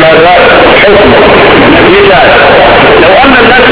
ماذا؟ حكم. مثال لو أن الناس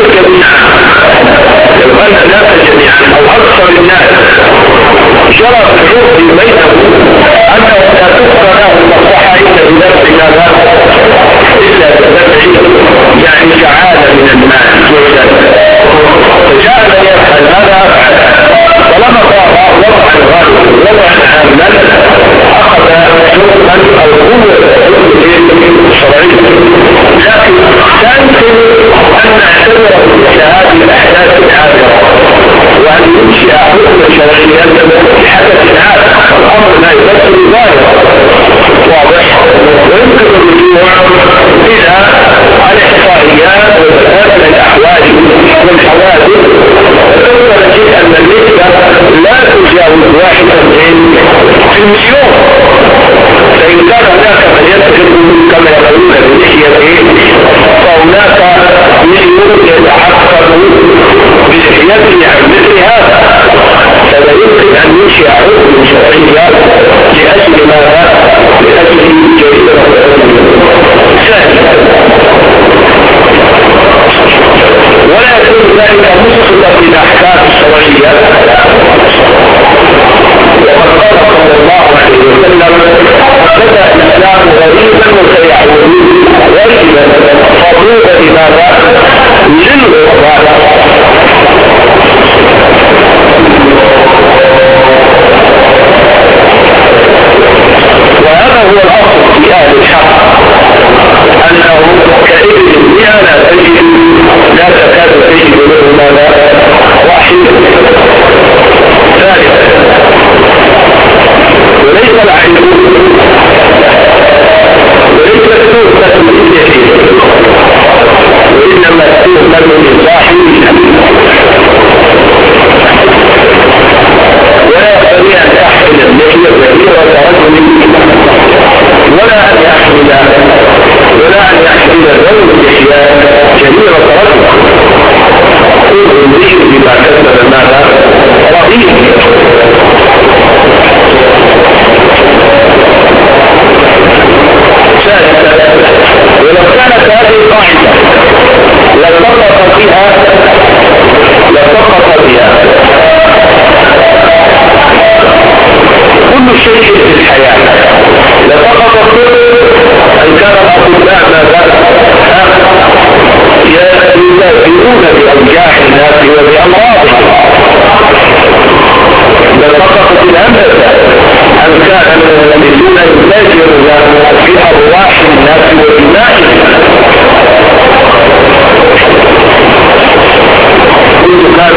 جميعا أو أكثر الناس جرى في العرف بينهم أنه لا تبقى له المصلحة إلا بنفس ماذا؟ إلا بنفس يعني جعالة من المال جعلا، فجاء من يفعل هذا أفعل، طالما صار وضعا غالبا وضعا عاما أخذ حكما أو قوة شرعية. لكن لا يمكن أن نعتبر مثل هذه الأحداث العابرة وأن ننشئ حكما شرعيا لحدث عابر، الأمر لا يمثل ظاهرا واضح، ويمكن الرجوع إلى الإحصائيات ومسائل الأحوال والحوادث فتقدر نجد أن النسبة لا تجاوز 1% فإن كان هناك من يتخذ كما يقولون بلحيته فهناك من يتعقد بلحيته عن مثل هذا، فلا يمكن أن ننشئ حكم شرعيا لأجل ماذا؟ لأجل جريمة ثانية، ولا يكون ذلك مسقطا للأحكام الشرعية. وقد قال صلى الله عليه وسلم بدأ الإسلام غريبا وسيعود غريبا فطوبى لماذا؟ للغرباء. وهذا هو الأصل في أهل الحق أنه كإبل بها لا تكاد تجد له ماذا؟ واحد. ثالثا وليس العيب وليس التهمة باليمين وإنما التهمة لصاحبها، ولا يستطيع أن يحمل اللحية كبيرة رجل ولا أن يحمل ذوي اللحية كبيرة رجل، كل امرئ بما كسب ماذا؟ رهين. ولو كانت هذه القاعدة لسقط بها كل شيء في الحياة، لسقط أن كان الأطباء ماذا؟ يدافعون بأوجاع الناس وبأمراضهم، لسقطت الهمزة أن كان المؤمنون يتاجرون في أرواح الناس ودمائهم، كل كان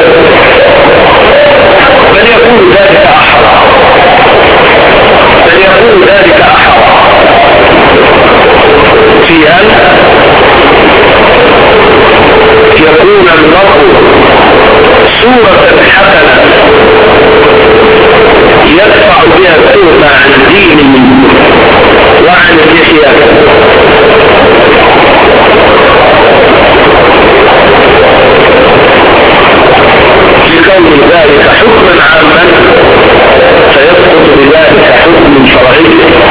بل يكون ذلك أحرى في أن يكون المرء صورة حسنة يدفع بها التهمة عن دينه وعن اللحية، لكون ذلك حكما عاما فيسقط بذلك حكم شرعي.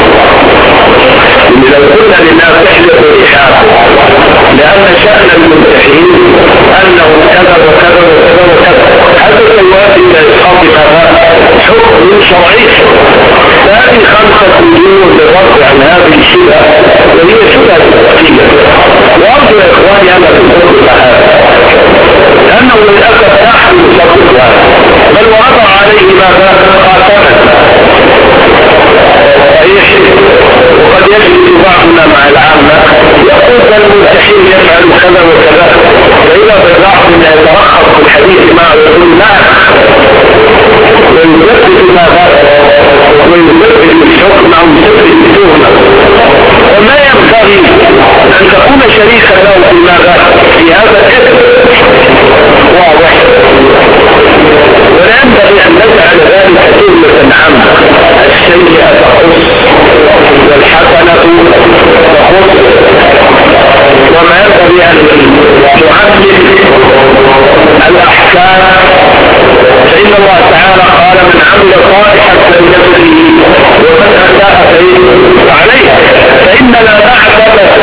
لو كنا للناس تحدث الإحاطة لأن شأن الممتحين أنه كذا وكذا وكذا وكذا حتى يوافي إلى إسقاط هذا حكم شرعي. فهذه 5 وجوه للرد عن هذه الشبهة وهي شبهة التفكير. وأرجو يا إخواني أن تنظروا هذا لأنه للأسف نحن نصدق هذا، بل وضع عليه ماذا؟ قاتلا وقد يجلس بعضنا مع العامة يقول الممتحين يفعل كذا وكذا، فإذا بعضنا يترخص في الحديث معه يقول نعم ويثبت ماذا؟ ويثبت الحكم أو يثبت التهمة، وما ينبغي أن تكون شريكا له في ماذا؟ في هذا الإثم واضح. ولا ينبغي أن نجعل ذلك تهمة عامة، السيئة تخص والحسنة تخص، وما ينبغي أن نعمم الأحكام، فإن الله تعالى قال من عمل صالحا فلنفسه ومن أساء فعليها، فإننا نعتبر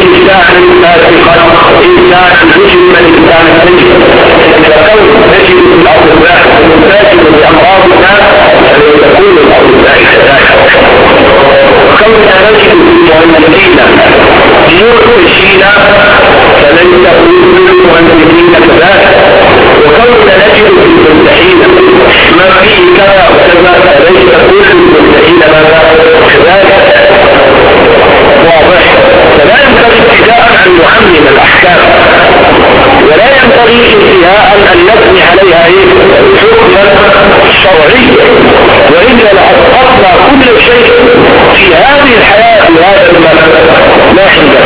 إنسانا فاسقا إنسانا مجرما إنسانا سيئا فكون نجد في الأطباء فاسد بأمراض الناس فلن تكون الأطباء كذلك وكوننا نجد في المهندسين مرتشين فلن تكون المهندسين كذلك وكوننا نجد في الممتحين ما فيه كذا وكذا فلن تكون الممتحين ماذا كذلك واضح فلا ينبغي ابتداء أن نعمم الأحكام ولا ينبغي انتهاء أن نبني عليها حكما شرعيا وإلا لأسقطنا كل شيء في هذه الحياة في هذا المكان لا حدث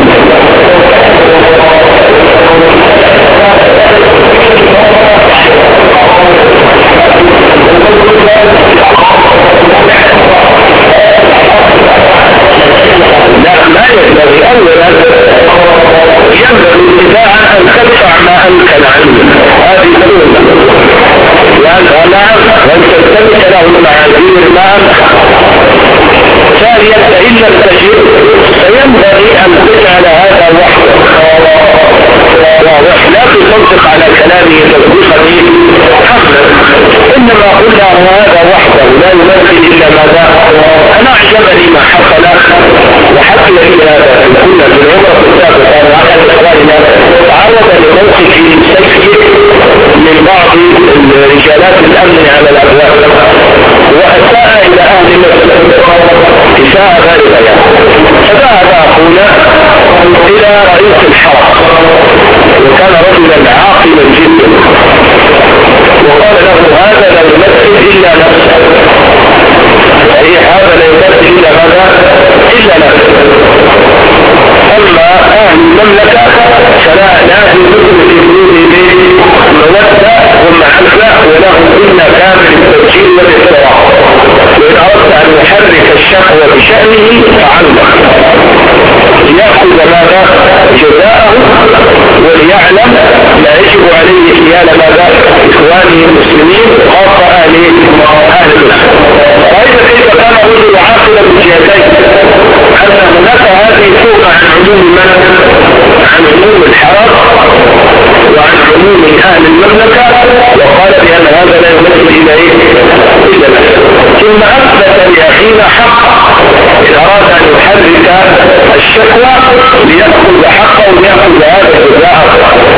لا ما ينبغي أولا ينبغي ابتداء أن تدفع ما أمكن عنه هذه الأولى وأن تستمع له المعاذير ما أمكن ثانيا فإن لم تجد فينبغي أن تجعل هذا وحده واضح لا تصدق على كلامه تصديقا حقا إنما قلنا هذا وحده لا يمثل إلا ماذا أنا أعجبني ما حصل وحتى إلى هذا كنا في العمرة السابقة وأحد إخواننا تعرض لموقف سيء من بعض رجالات الأمن على الأبواب وأساء إلى أهل مصر إساءة غالبة فذهب أخونا إلى رئيس الحرم وكان رجلا عاقلا جدا وقال له هذا لا يمثل إلا نفسه أي هذا لا يمثل إلا ماذا إلا نفسه أما أهل المملكة فلا يمثل في حدود مودة ومحبة ولهم إلا كامل التسجيل والاحترام وإن أردت أن يحرك الشكوى بشأنه فعلق ليأخذ ماذا جزاءه وليعلم ما يجب عليه حيال ماذا إخوانه المسلمين خاصة أهل مصر وإذا كيف كان رجل عاقلا بجهتين أن هناك هذه فوق عن عموم عن عموم الحرم وعن عموم أهل المملكة وقال بأن هذا لا يمثل إلا إلا نفسه ثم أثبت لأخينا حقا إن أراد أن يحرك الشكوى ليأخذ حقه وليأخذ هذا الجزاء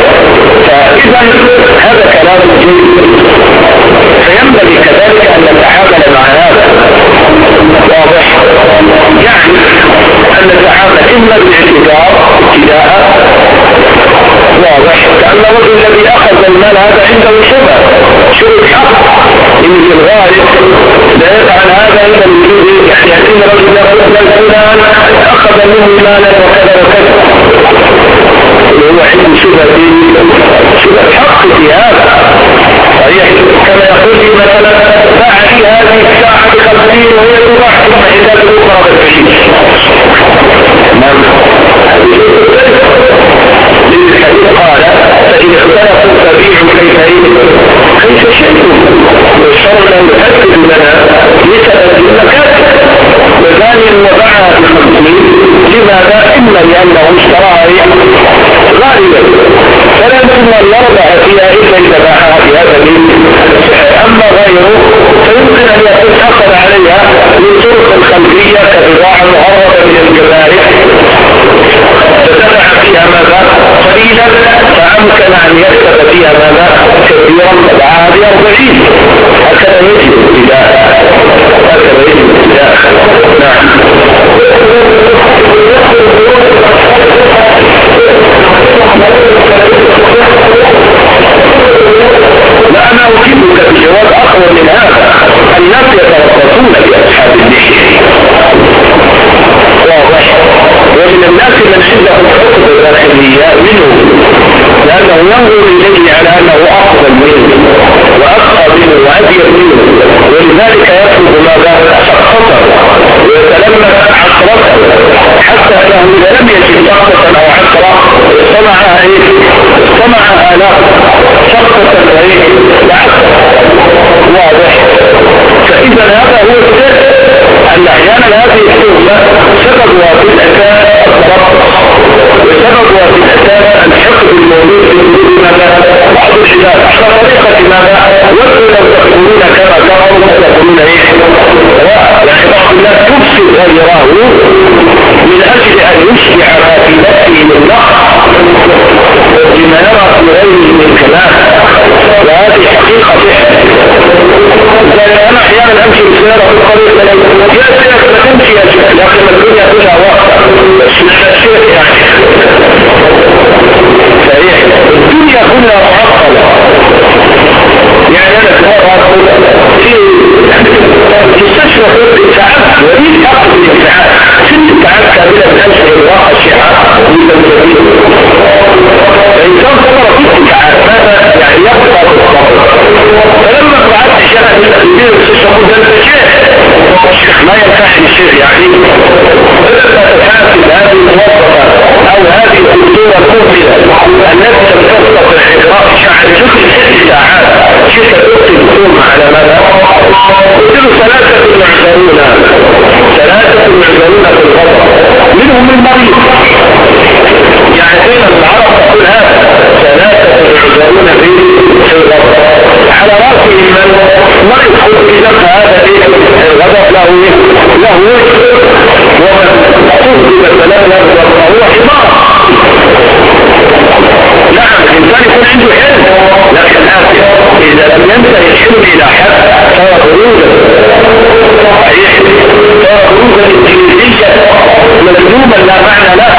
فإذا هذا كلام جيد فينبغي كذلك أن نتعامل مع هذا واضح يعني أن نتعامل إما بالاعتذار ابتداء واضح كأن الرجل الذي أخذ المال هذا عنده شبه حق إن في الغالب لا يفعل هذا إلا الوجود يعني أن الرجل يقول فلان أخذ منه مالا وكذا وكذا وهو عنده شبه حق في هذا صحيح كما يقول لي مثلا باع لي هذه الساعة ب50 وهي تباع ثم حساب الأخرى ب20 للحديث قال فإن اختلفوا فبيعوا كيف شئتم والشرع لو يؤكد لنا لسبب المكاتب وثانيا وباعها ب50 لماذا؟ إما لأنه اشتراها غالبا فلا يمكن أن يربح فيها إلا إذا باعها بهذا السعر أما غيره فيمكن أن يكون حصل عليها من طرق خلفية كبضاعة مهربة من الجبارح فدفع فيها ماذا قليلا فأمكن أن يكتب فيها ماذا كثيرا فدعاها ب40 هكذا يجب ابتداء نعم لا أنا أجيبك بجواب أقوى من هذا الناس يتربصون بأصحاب اللحية واضح ومن الناس من عندهم حكم الداخلية منهم لأنه ينظر إليه على أنه أفضل منه وأقوى منه وأبيض منه ولذلك يطلب ماذا شخصه ويتلمس عصرته حتى أنه إذا لم يجد شخصة أو عصرة صنعها له شخصة وعصرة واضح فإذا هذا هو السر أن أحيانا هذه الشغلة سببها في الأساس الضبط لو تكونون كما كفروا تكونون ايه؟ يعني بعض الناس تفسد غيره من اجل ان يشبع ما في نفسه من نقص بما يرى في غيره من كلام، وهذه حقيقه زي انا احيانا امشي بسياره في الطريق يا شيخ ما تمشي يا شيخ، لكن الدنيا كلها واقفه بس مش الشيخ يعني صحيح الدنيا كلها معطله. يعني انا في مستشفى طب ساعات وليد اخذ الساعات 6 ساعات كامله من اجل الراحه الشعاع والتنفيذ، فالانسان صبر 6 ساعات ماذا يعني يبقى في الصبر. فلما قعدت الشيخ في المستشفى قلت انت الشيخ ما ينفعني الشيخ يعني فلما تحاسب هذه الموظفه او هذه الدكتوره المؤمنه التي لم تستطع اجراء شعر شكل 6 ساعات شيخ الدكتور على ماذا؟ قلت له 3 معذرون في الغضب منهم المريض، يعني دائما العرب تقول هذا 3 معذرون في الغضب على راسهم من مريض خلق نفس هذا الغضب له وجه، ومن قصد فلا يغضب فهو حمار. نعم الإنسان يكون عنده حلم لكن إذا لم ينتهي الحلم إلى حد صار خروجا انجليزيا مجنوبا لا معنى له.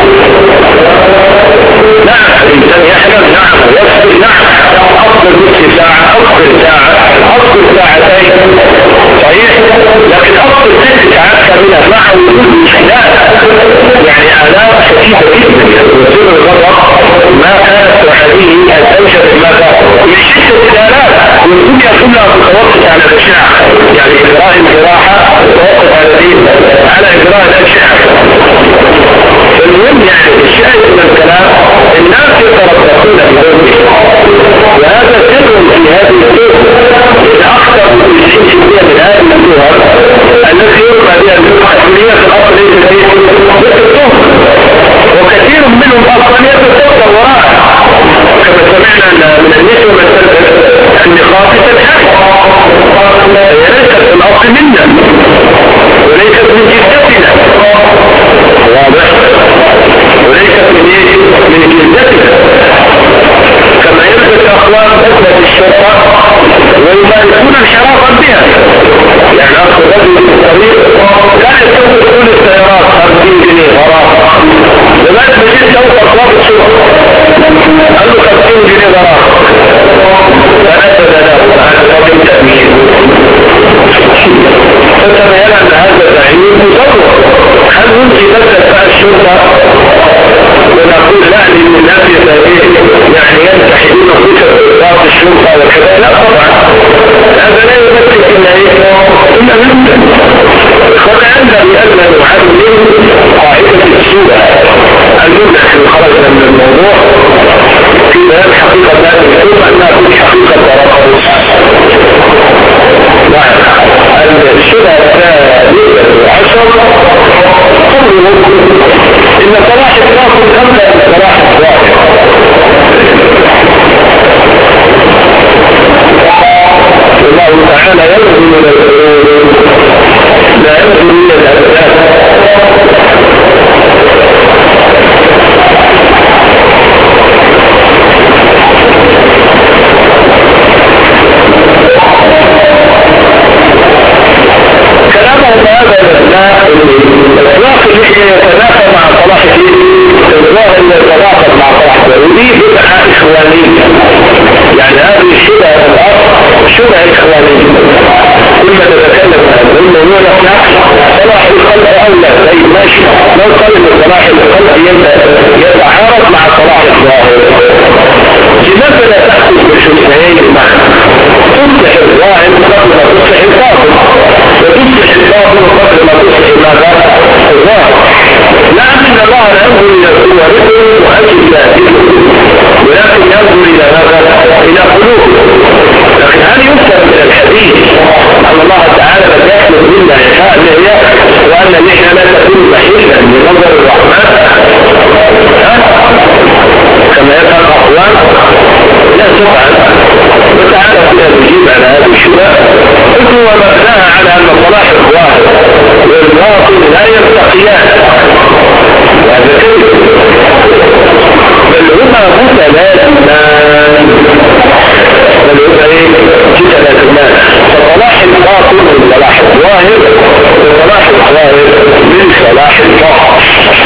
نعم الإنسان يحلم نعم ويصبر نعم أفضل نصف ساعة أفضل ساعة أفضل ساعتين صحيح، لكن أفضل 6 ساعات كاملة مع وجود مشكلات يعني آلام شديدة جدا وزير الغضب ما كانت تحديه أن تنشر ماذا من شدة الآلام والدنيا كلها متوقف على الأشعة، يعني إجراء الجراحة متوقف على إجراء الأشعة. فالمهم يعني الشاهد من الكلام الناس يتربصون بذنبه، وهذا سر في هذه السور الأكثر من 90% من هذه السور التي يرمى بها الحكمية في الأصل يتطور، وكثير منهم أصلا يتطور وراء كما سمعنا من النسوة مثلا النقاط تنحل هي ليست في الأصل منا وليست من جدتنا واضح، وليست من جدتنا كما يلبس أخوان أسلة الشرطة ويمارسون انحرافا بها. يعني أخذ رجل في الطريق لا يستوفي كل السيارات 50 جنيه غرامة لذلك مجيء توقف ضابط شرطة قال له 50 جنيه غرامة فنفذ له هذا رجل تأمين فتبين أن هذا التعيين مزور. هل ممكن نبدأ بقى الشرطة ونقول لا للناس يعني ينتحدون خشب ضابط الشرطة وكذا؟ لا طبعا هذا لا يمثل إلا ممكن. فكأننا بأن نعلم قاعدة السورة المدخل خرجنا من الموضوع في بيان حقيقة هذه السورة أنها تكون حقيقة تراقص. الشبهة الثالثة 10 قوله إن صلاح الناصر أملا من صلاح الظاهر. الله تعالى ينزل من القلوب لا ينزل من الأبدان. كلامهم هذا الإطلاق اللي يتنافى مع صلاح الظاهر اللي يتنافى مع صلاح ودي بدعة إخوانية. يعني هذه الشبهة الأصل شبهة إخوانية كلما تتكلم عنه يقول لك صلاح القلب أولى زي ماشي لو قال إن صلاح القلب يتعارض مع صلاح الظاهر. لماذا لا تأخذ بالشبهين معا؟ تصلح الظاهر قبل ما تصلح الباطن وتصلح الباطن قبل ما تصلح ماذا؟ الظاهر. لكن الله لا ينظر إلى صوركم وأجلاتكم ولكن ينظر إلى ماذا؟ إلى قلوبكم. لكن هل يفهم من الحديث أن الله تعالى لم يخلق منا إشاء هي وأن نحن لا تكون محيلا لنظر الرحمن كما يفهم أخوان؟ لا تفعل. وتعالى فيها نجيب هو مبناها على ان صلاح الظاهر والباطن لا يلتقيان، وهذا كذب، بل هما متلازمان، متلازمان. فصلاح الباطن من صلاح الظاهر وصلاح الظاهر من صلاح الباطن.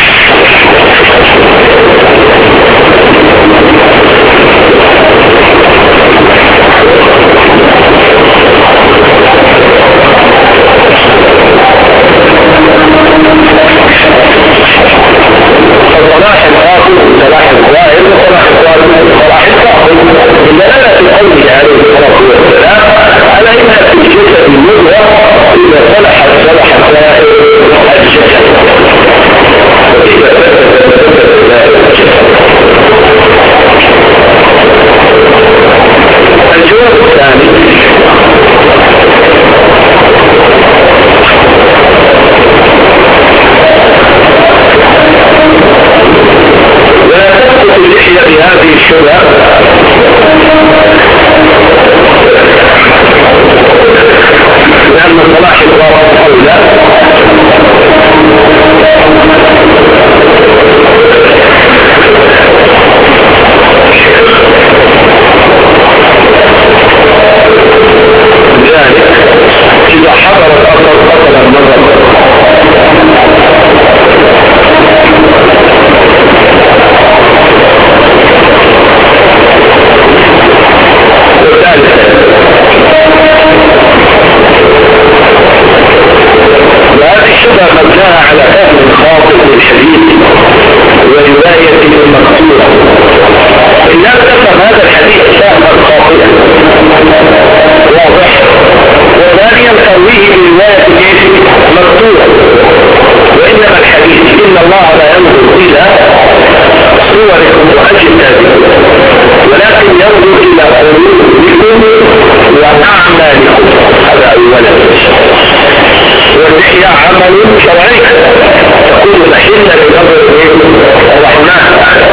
فصلاح الباطن صلاح الظاهر وصلاح الظاهر صلاح الباطن، بدلالة قوله عليه الصلاة والسلام على انها في الجسد المضغة اذا صلحت صلح سائر الجسد، واذا فسد سائر الجسد. الجواب الثاني ولا تسقط اللحية بهذه الشبهة لأن صلاح الباطن أولى، لذلك إذا حضر الأصل قتل النظر وهذه الشبهة مبناها على فهم خاطئ للحديث وروايته المقصورة. إن لم تفهم هذا الحديث فهما خاطئا واضح، وثانيا ترويه برواية مقصورة. وإنما الحديث إن الله لا ينظر إلى صوركم وأجسادكم ولكن ينظر إلى قلوبكم وأعمالكم، هذا أولا. واللحية عمل شرعي تكون محلا لنظر الرحمن.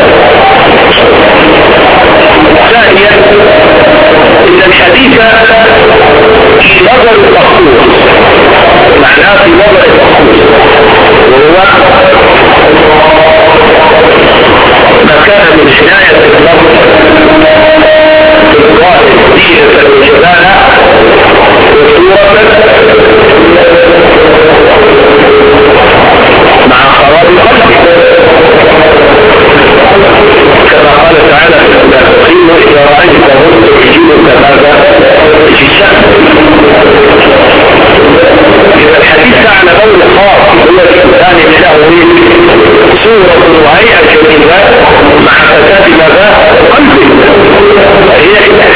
ثانيا إن الحديث في نظر التخصيص، معناه في نظر التخصيص، وهو ما كان من عناية النظر بالظاهر دينة وجلالا وصورة مع خراب القلب، كما قال تعالى في المنافقين إذا رأيتهم تعجبك ماذا الجسام. إذا الحديث عن قول خاص هو الإنسان له صورة وهيئة جميلة مع فساد ماذا قلبه، هي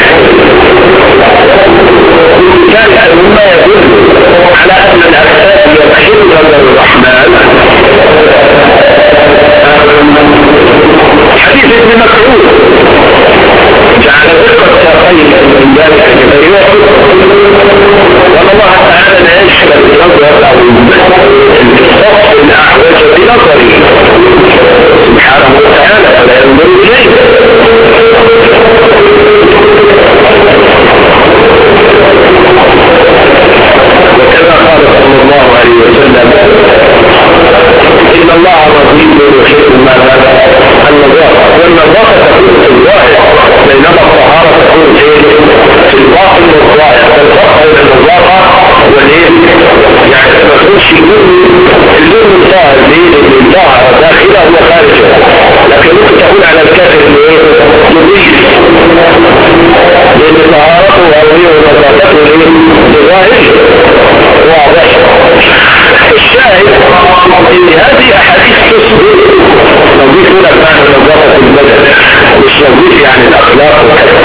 ذلك مما يدل على أن الأجساد يدخل نظر الرحمن. حديث ابن مسعود جعل ذكر الساقين من ذلك كبيرة، وأن الله تعالى لا يشمل بنظر أو الصف الأعوج بنظره سبحانه وتعالى فلا ينظر إليه. وكما قال صلى الله عليه وسلم إن الله رضيب يحب ماذا النظافة، والنظافة تكون في الظاهر بينما الطهارة تكون في الباطن والظاهر. فالفرق بين النظافة والايه يعني ما تكونش اللون الظاهر للطهارة داخله وخارجه، لكن ممكن تكون على الكافر الايه يضيف، لان طهارته وهويه ونظافته لظاهره واضح. الشاهد ان هذه احاديث تصبر نضيف لك معنى نظافة البدن، مش نضيف يعني الاخلاق وكذا.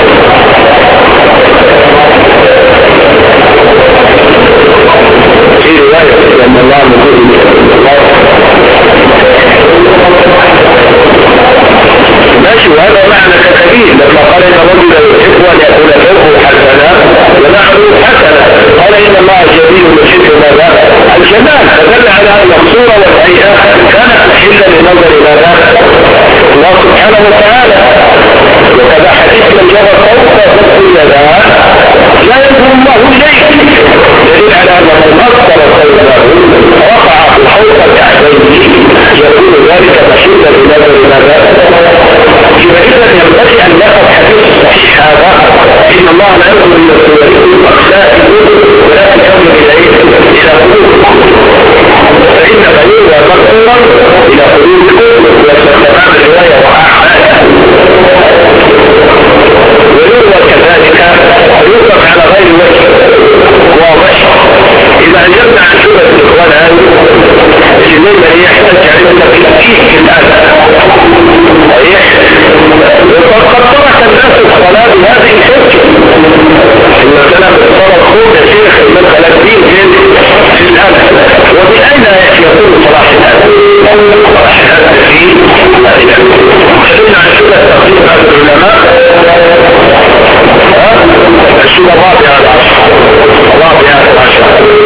في رواية ان الله نقول ماشي، وهذا معنى كبير لما قال ان الرجل يحب ان يكون له حسنا ونحن حسنا، قال ان الله جميل يحب ماذا الجمال، فدل على ان الصوره والهيئه كانت محلا لنظر ماذا الله سبحانه وتعالى. وكذا حديث من جرى فوق اليدان لا ينظر الله اليه، لان من أكثر صوته رفع فوق كعبيه يكون ذلك مشهودا بنظر ماذا؟ إذا ينبغي أن نأخذ حديث الصحيح هذا إن الله لا ينظر إلى صورته الأخلاق ولكن ينظر إلى قلوبكم فإن غيره مقصورا إلى قلوبكم وتمام الرواية وأعمالها ويروى كذلك يوقف على غير وجه واضح. إذا أجبنا عن شبهة الإخوان هذه الذين يحتاج عندنا في التأكيد الآن وقد ترك الناس الصلاة بهذه الحجة إن كلام الصلاة خود يا شيخ المدخل الدين في الأمن وبأين يكون صلاح الأمن في تكلمنا عن شبهة تقديم هذا العلماء الشبهة الرابعة العشر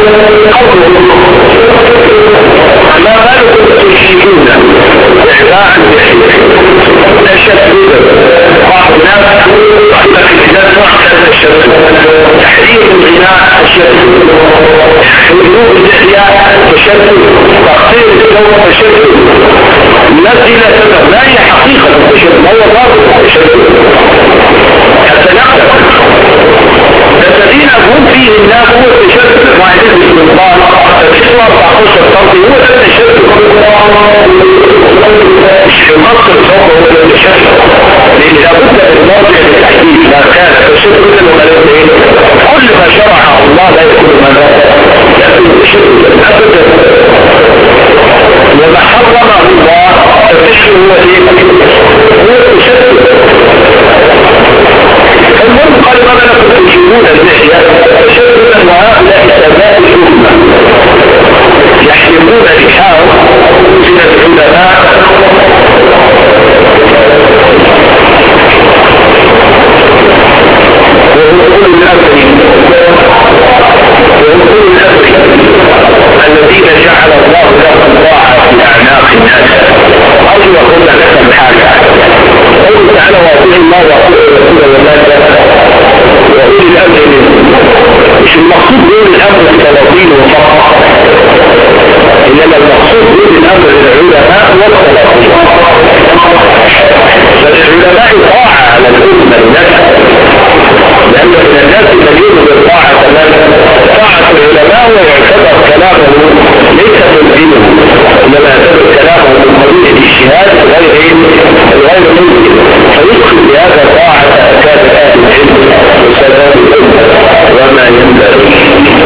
ما بالكم تشركون إعداء تشدد بعض الناس وحتى في الكتاب معتاد الشدد تحريم الغناء تشدد وجوب الإحياء تشدد تقصير الثوب تشدد التي لا سبب لا هي حقيقة التشدد هو ضابط التشدد حتى نعلم الذين هم فيه الناس هو التشدد مع علم السلطان فبإسلام تعقص الطرد هو التشدد مش في مصر الصوت هو التشدد لأن لابد المرجع للتحديد ما كان التشدد كل ما شرع الله لا يكون ماذا يكون التشدد أبدا وما حرمه الله التشدد هو التشدد المهم قال ماذا لكم تجيبون اللحية تشددا وهؤلاء سباب الأمة يحلقون لحاهم من العلماء وهم أولو الأمر الذين جعل الله لهم طاعة في أعناق الناس أرجو أقول لكم حاجة قوله تعالى وأطيع الله وأطيع الرسول والناس وأولي الأمر منهم مش المقصود دون الأمر السلاطين وفقط إنما المقصود دون الأمر العلماء والسلاطين فالعلماء طاعة على الأمة الناس لأن من الناس الذين بالطاعة طاعة العلماء ويعتبر كلامه ليس تنزيله إنما يعتبر كلامه من قبيل الاجتهاد غير ممكن فيدخل بهذا طاعة أكاد أهل العلم وسلام وما ينبغي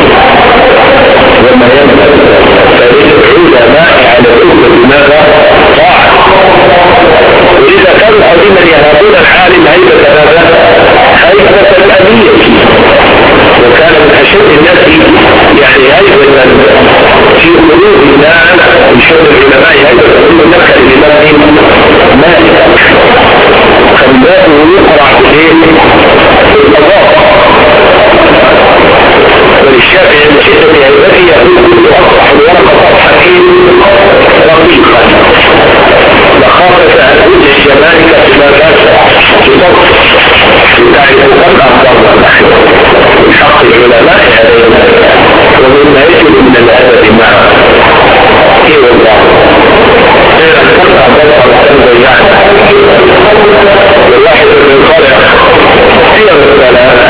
فللعلماء على الأمة ماذا طاعة ولذا كانوا قديما يهابون العالم هيبة هذا هيبة الأمية وكان من أشد الناس يعني هيبة في قلوب الناس من شد العلماء هيبة كل نفس الإمام مالك كان بابه يقرع بالقضاء وللشافعي من شدة هيبته يقول أصبح الورقة صفحة رقيقا لخافة أن تجه جمالك بما تعرف كم أفضل من حق العلماء علينا ومما يجب من الأدب معه إيه والله غير كم أفضل من ضيعنا والواحد من قال سير الثلاث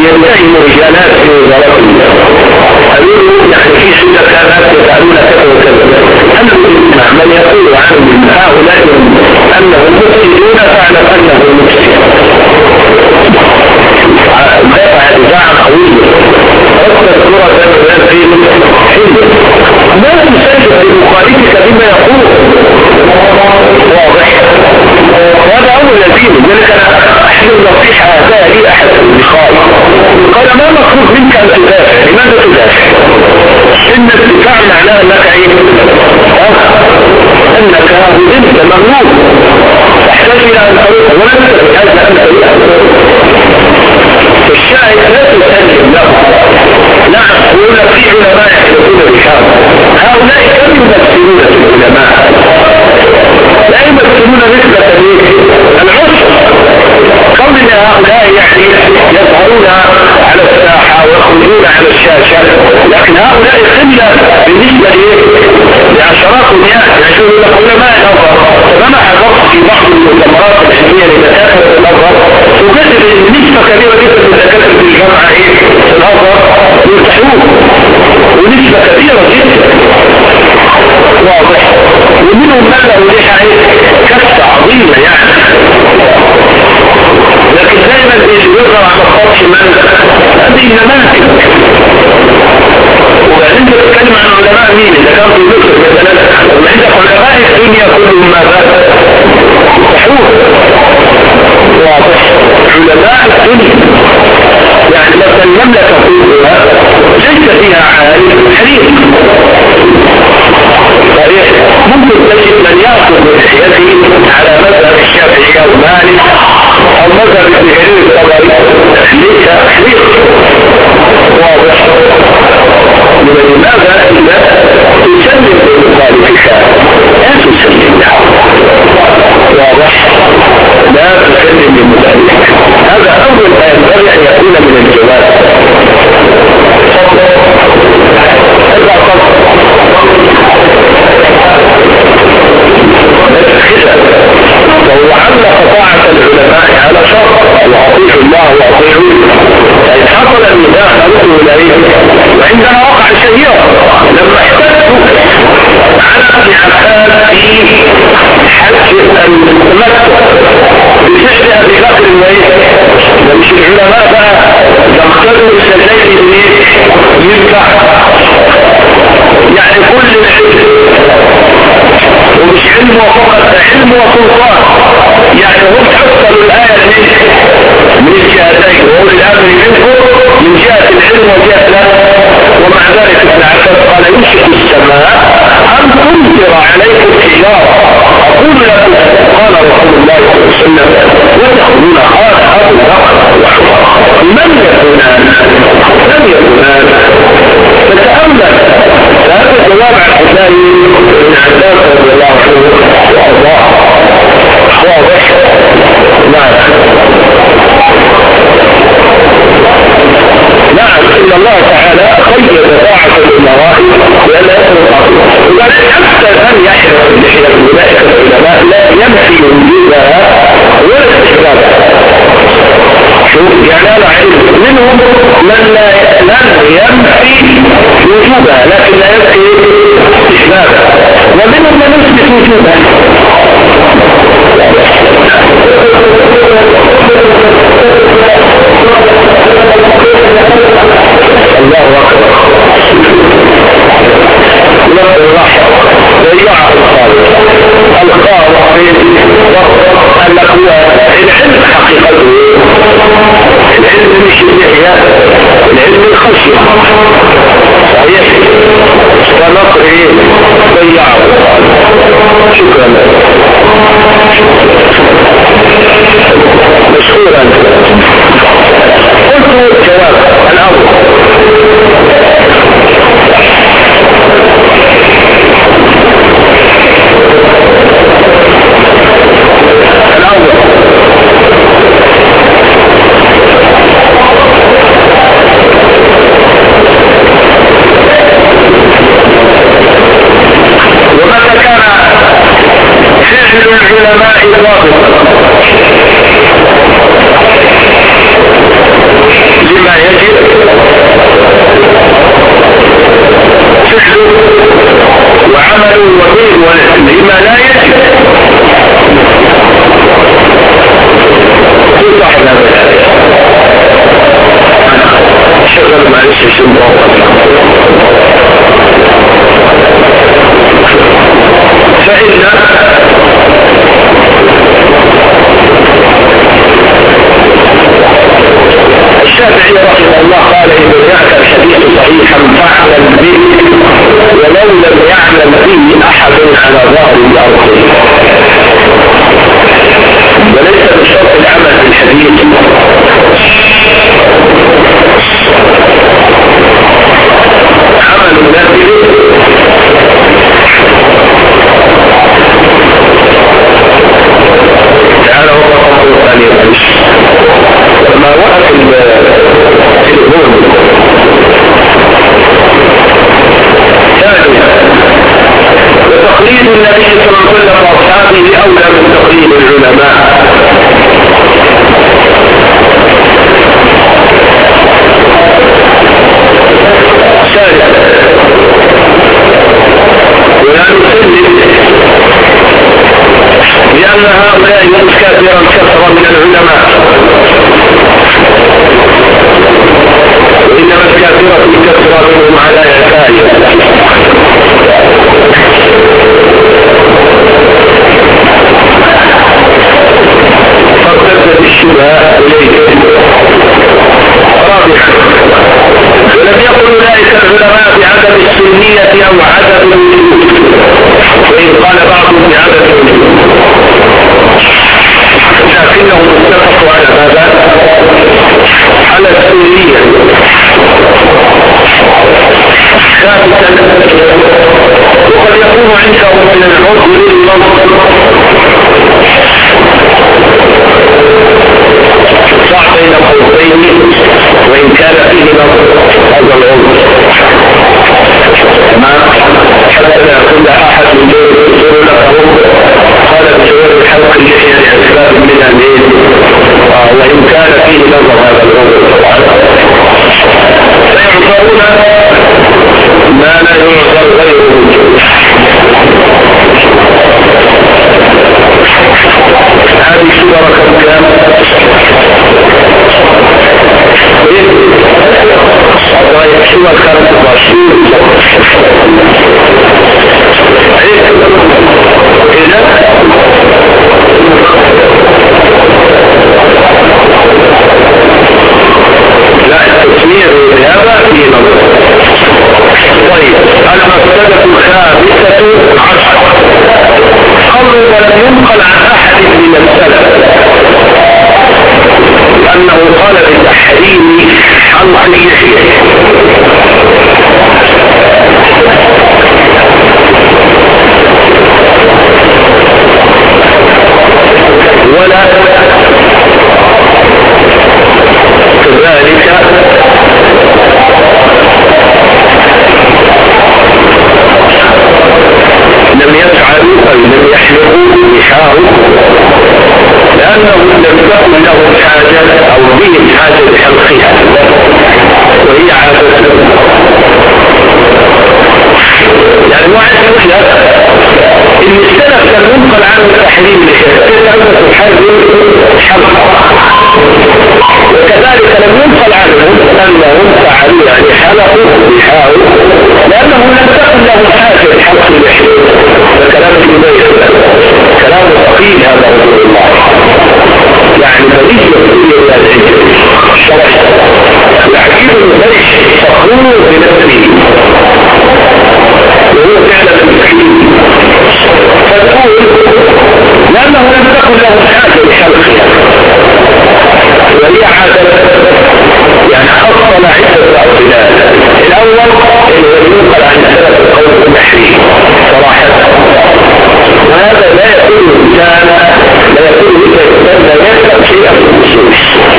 يتهم رجالات في وزارات الله قالوا يعني في شركات يفعلون كذا وكذا هل مع من يقول عن هؤلاء انهم مفسدون فاعلم انه مفسد دفع دفاعا قويا رد الكرة في حلم لا تسجل لمخالفك بما يقول واضح وهذا اول يزيد ذلك انا احلم نصيحة هذا لي احد الاصدقاء قال ما مطلوب منك ان تدافع لماذا تدافع ان الدفاع معناه انك ايه انك هدمت مغلوب تحتاج الى ان تروح ولن تحتاج ان تروح الشاهد لا تسلم له نعم يقول لك في علماء يحدثون بحال هؤلاء كم يمثلون العلماء لا يمثلون نسبة العشر قول ان هؤلاء يعني يظهرون على الساحة ويخرجون على الشاشة لكن هؤلاء قلة بالنسبة لعشرات المئات يشيرون لك علماء الأزهر فما حضرت في بعض المؤتمرات العلمية لدكاترة الأزهر وجدت نسبة كبيرة جدا من دكاترة الجامعة في الأزهر يرتحون ونسبة كبيرة جدا واضح ومنهم من له لحى كفة عظيمة يعني لكن دائما يجبرنا على الخطش من هذه النماذج وبعدين تتكلم عن علماء مين اذا كان في مصر مثلا عندك علماء الدنيا كلهم ماذا صحوح واضح علماء الدنيا يعني مثلا المملكة كلها ليس فيها عالم حديث صحيح ممكن تجد من يأخذ من حياته على مذهب الشافعي او مالك او مذهب ابن جرير الطبري ليس حديث واضح لماذا إذا تسلم لمخالفك لا تسلم له واضح لا تسلم لمخالفك هذا أول ما ينبغي أن يكون من الجواب فهو علق طاعة العلماء على شرط وأطيعوا الله وأطيعوا فإن حصل النداء نرده إليه وعندنا وقع شهيرا لما احتجت على ابن عباس في حج التمتع بفعل أبي بكر وإيه ده مش العلماء بقى يقتدوا بسجدين يركع يعني كل العلم ومش علم وفقط علم وسلطان يعني هم حصلوا الآية من الجهتين وهو الأمر منكم من جهة العلم وجهة الأمر ومع ذلك ابن عباس قال يوشك السماء أن تمطر عليكم حجارة أقول لكم قال رسول الله صلى الله عليه وسلم وتقولون قال أبو بكر من يكونان فتأمل فهذا جواب عبد الله بن عباس رضي الله عنه وارضاه واضح نعم إن الله تعالى قيد طاعة الأمراء ولا يترك وبعدين حتى الآن يحرص اللحية أولئك العلماء لا ينفي وجودها ولا استحبابها شوف يعني أنا علم منهم من لا ينفي وجودها لكن لا ينفي استحبابها ومنهم من يثبت وجودها الله أكبر لفظ الرحمة ضيع الخالق أنك هو العلم حقيقته العلم مش اللحية العلم الخشية صحيح فنقر ضيعه شكرا مشكورا قلت جواب الأول ومتى كان فعل العلماء ضابطا لما صحيحا فاعمل به ولو لم يعمل به احد على ظهر الارض. وليس بشرط العمل بالحديث، عمل النبي تعالى هو قول ثاني لما وقف الهون ثانيا وتقليد النبي صلى الله عليه وسلم واصحابه اولى من تقليد العلماء. ثالثا ولا نسلم لأن هؤلاء هم كثيرا كثرة من العلماء، وإنما الكثيرة كثرة منهم على يسائر. فارتدت الشبهة إليه. رابعا ولم يقل أولئك العلماء بعدم السنية أو عدم الوجود، وإن قال بعضهم بعدم الوجود، لكنهم اتفقوا على ماذا؟ على السنية ثابتا. وقد يكون عندهم من العذر للمنطق صع بين قوسين وإن كان فيه نظر هذا العذر تمام، حتى لا يكون أحد من دول لهم قال بجواب حلق اللحية لأسباب من الميل، وإن كان فيه نظر هذا العذر فيعذرون ما لا يعذر غيره. هذه سورة رقم كام؟ طيب سورة 25. لا التسمية هذا في نظر. طيب المسألة الخامسة عشر قالوا ولم ينقل عن أحد من السلف أنه قال بتحريم حلق اللحية، ولا كذلك لم يفعلوا أو لم يحلقوا لحاهم لأنه لم تكن لهم حاجة أو بهم حاجة لحلقها وهي عادة. يعني واحد يقول لك إن السلف لم ينقل عنه تحريم لحاهم حلق، وكذلك لم ينقل عنهم أنهم فعلوا يعني حلقوا لحاهم لأنه لم تكن لهم حاجة لحلق اللحية. فكلام المبين كلام ثقيل هذا رسول الله، يعني فريق يقول إلى الشرح يعجب الفريق فخور بنفسه وهو فعلا المسكين، فتقول لأنه لم تكن له حاجة لحلقها وهي عادة. يعني حصل عدة أصلات. الأول إنه ينقل عن سلف القول التحريم صراحة، وهذا لا يكون الإنسان لا يفهم شيئا في النصوص.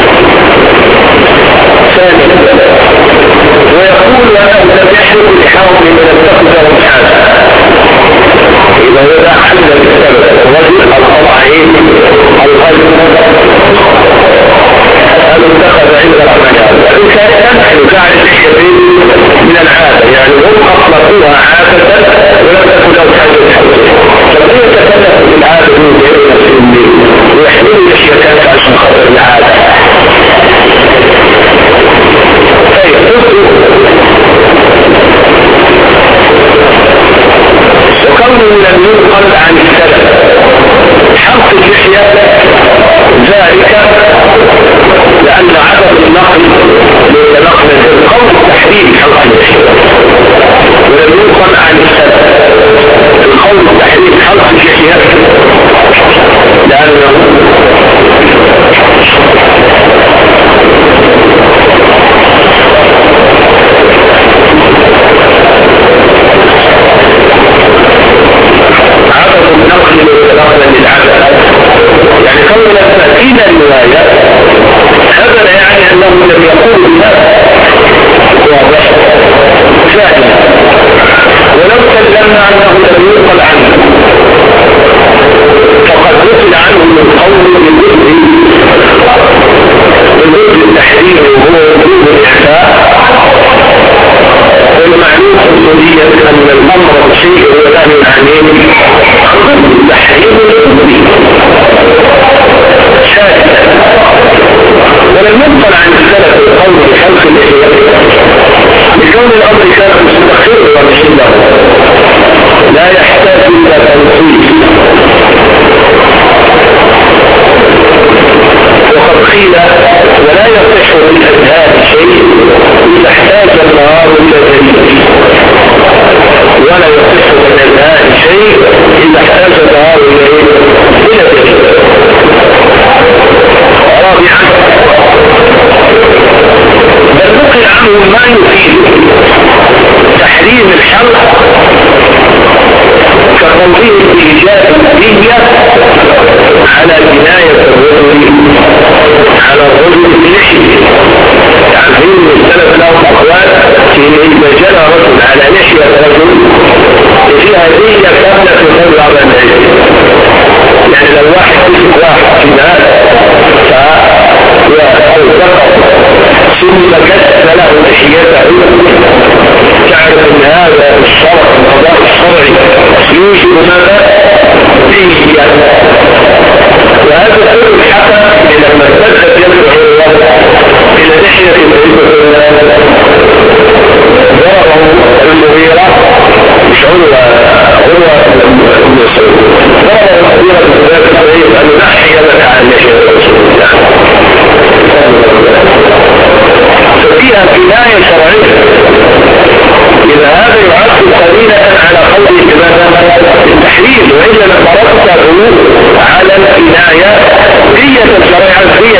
ثانيا ويقول أنه لم يحلق لحاهم من اتخذ لهم حاجة، إذا هذا حل بالسبب الرجل القطعين القلب هل اتخذ عند الرحمن هذا الإنسان يفعل الشيء من العادة، يعني هم أطلقوها عادة ولم تكن لهم حاجة لحاجة، فهي تتكلم بالعادة من غير نفسه ويحمل الشيكات عشان خاطر العادة. طيب وكونه لم ينقل عن السلف حلق اللحية ذلك لأن عدم النقل لنقل القول التحريم حلق اللحية لم ينقل عن السلف القول بتحريم حلق اللحية، لأنه عدد النقل يتلقى للعدد، يعني قول تأكيد الرواية هذا لا يعني أنه لم يقول بهذا واضح ثانيا. ولو سلمنا أنه لم ينقل عنه فقد نقل عنه من قول بجزء التحريم وهو وجوب الإحساء، والمعلوم حصوليا أن الأمر شيء ولا نعني ضد التحريم والوجوب ثالثا. ولم ينقل عن السلف القول بخلق اللحية لكون الأمر كان مستقر ومحله لا يحتاج إلى تنصيص. وقد قيل ولا يصح من الأذهان شيء إذا احتاج النهار إلى دليل، ولا يصح من الأذهان شيء إذا احتاج النهار إلى دليل. رابعا بل نقل عنه ما يفيد تحريم الحلق كقوله بإيجاد الدية على جناية الرجل على الرجل بلحية. يعني حين السلف لهم أقوال في إذا جنى رجل على لحية رجل فيها دية كاملة في غير بعض الناس. يعني لو واحد يمسك واحد في هذا أو ذكر ثم كتب له لحيته، تعرف ان هذا الشرع القضاء الشرعي يوجد ماذا فيه، وهذا كل الحكم لما تذهب يدعو الى لحية ضربه المغيرة مش ضربه المغيرة بذلك أن نحي لك عن لحية رسول الله، ففيها كناية شرعية. إذا هذا يعد قليلا على قول التحريم، وإلا لفرضته على الكناية دية شرعية فيها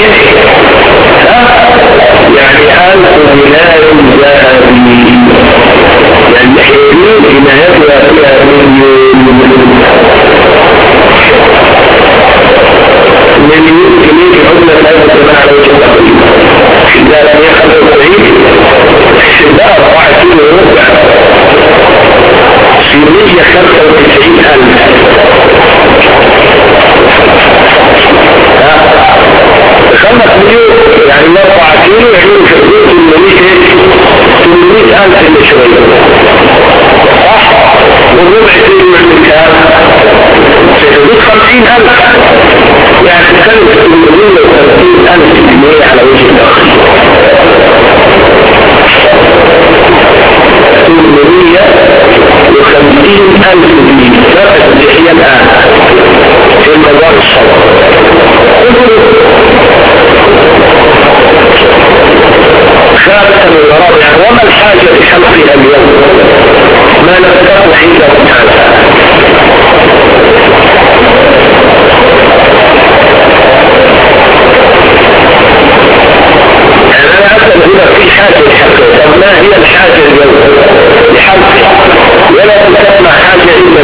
يعني ألف دينار ذهبي، يعني حيثين كنايتها فيها مليون جنيه عملة لا يتبع على وجه التقريب. إذا لم يخلق العيد لا 4 كيلو وربع في 195,000. 5 مليون يعني 4 كيلو يعملوا في حدود 800,000 اللي شوية صح؟ والربع كيلو يعمل كام؟ في حدود 50,000، يعني تكلف 850,000 جنيه على وجه التقريب. 850,000 جنيه فرق اللحية الآن في المدار الشرعي. خامسا ورابعا وما الحاجة لحلقها اليوم؟ ما نفتقه حيث تعالى. أنا أسأل هنا في حاجة لحلقه، طب ما هي الحاجة اليوم لحلقه؟ ولا تسمى حاجة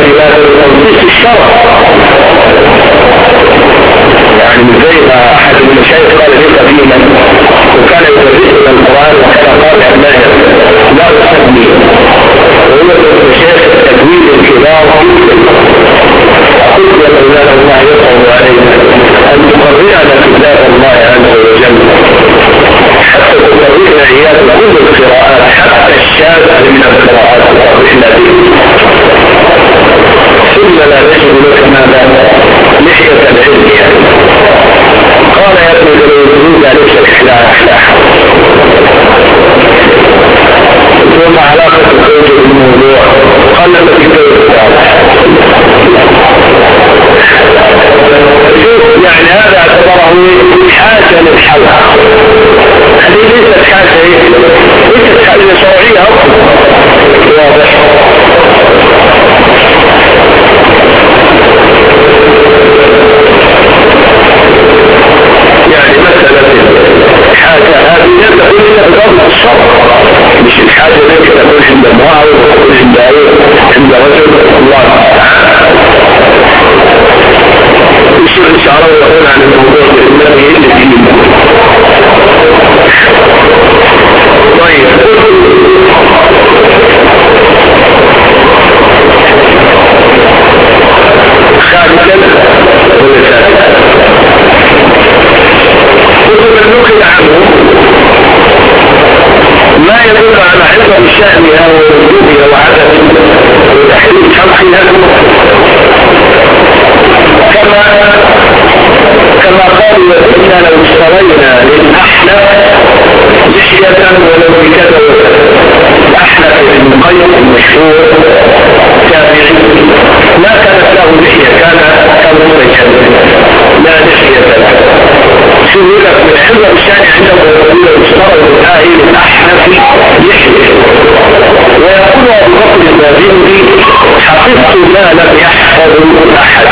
قالوا وإنا لو اشترينا للأحنف لحية ولو بكذا وكذا. أحنف بن قيس المشهور تابعي ما كانت له لحية، كان كالمرجل لا لحية له. شو يقول لك من حفظ الشارع عندهم يقول اشتروا الآية للأحنف لحية. ويقول أبو بكر البابلي حفظت ما لم يحفظ أحد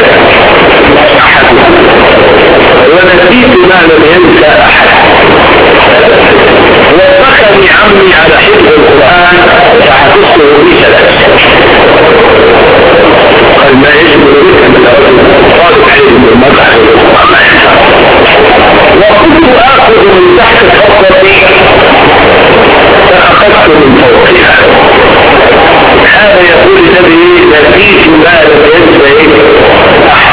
ونسيت ما لم ينسى أحد. واتخذني عمي على حفظ القرآن فحفظته بثلاث. قال ما يجب بك من طالب علم المذهب وكنت آخذ من تحت خطتي فأخذت من فوقها. هذا يقول النبي نسيت ما لم ينسى أحد.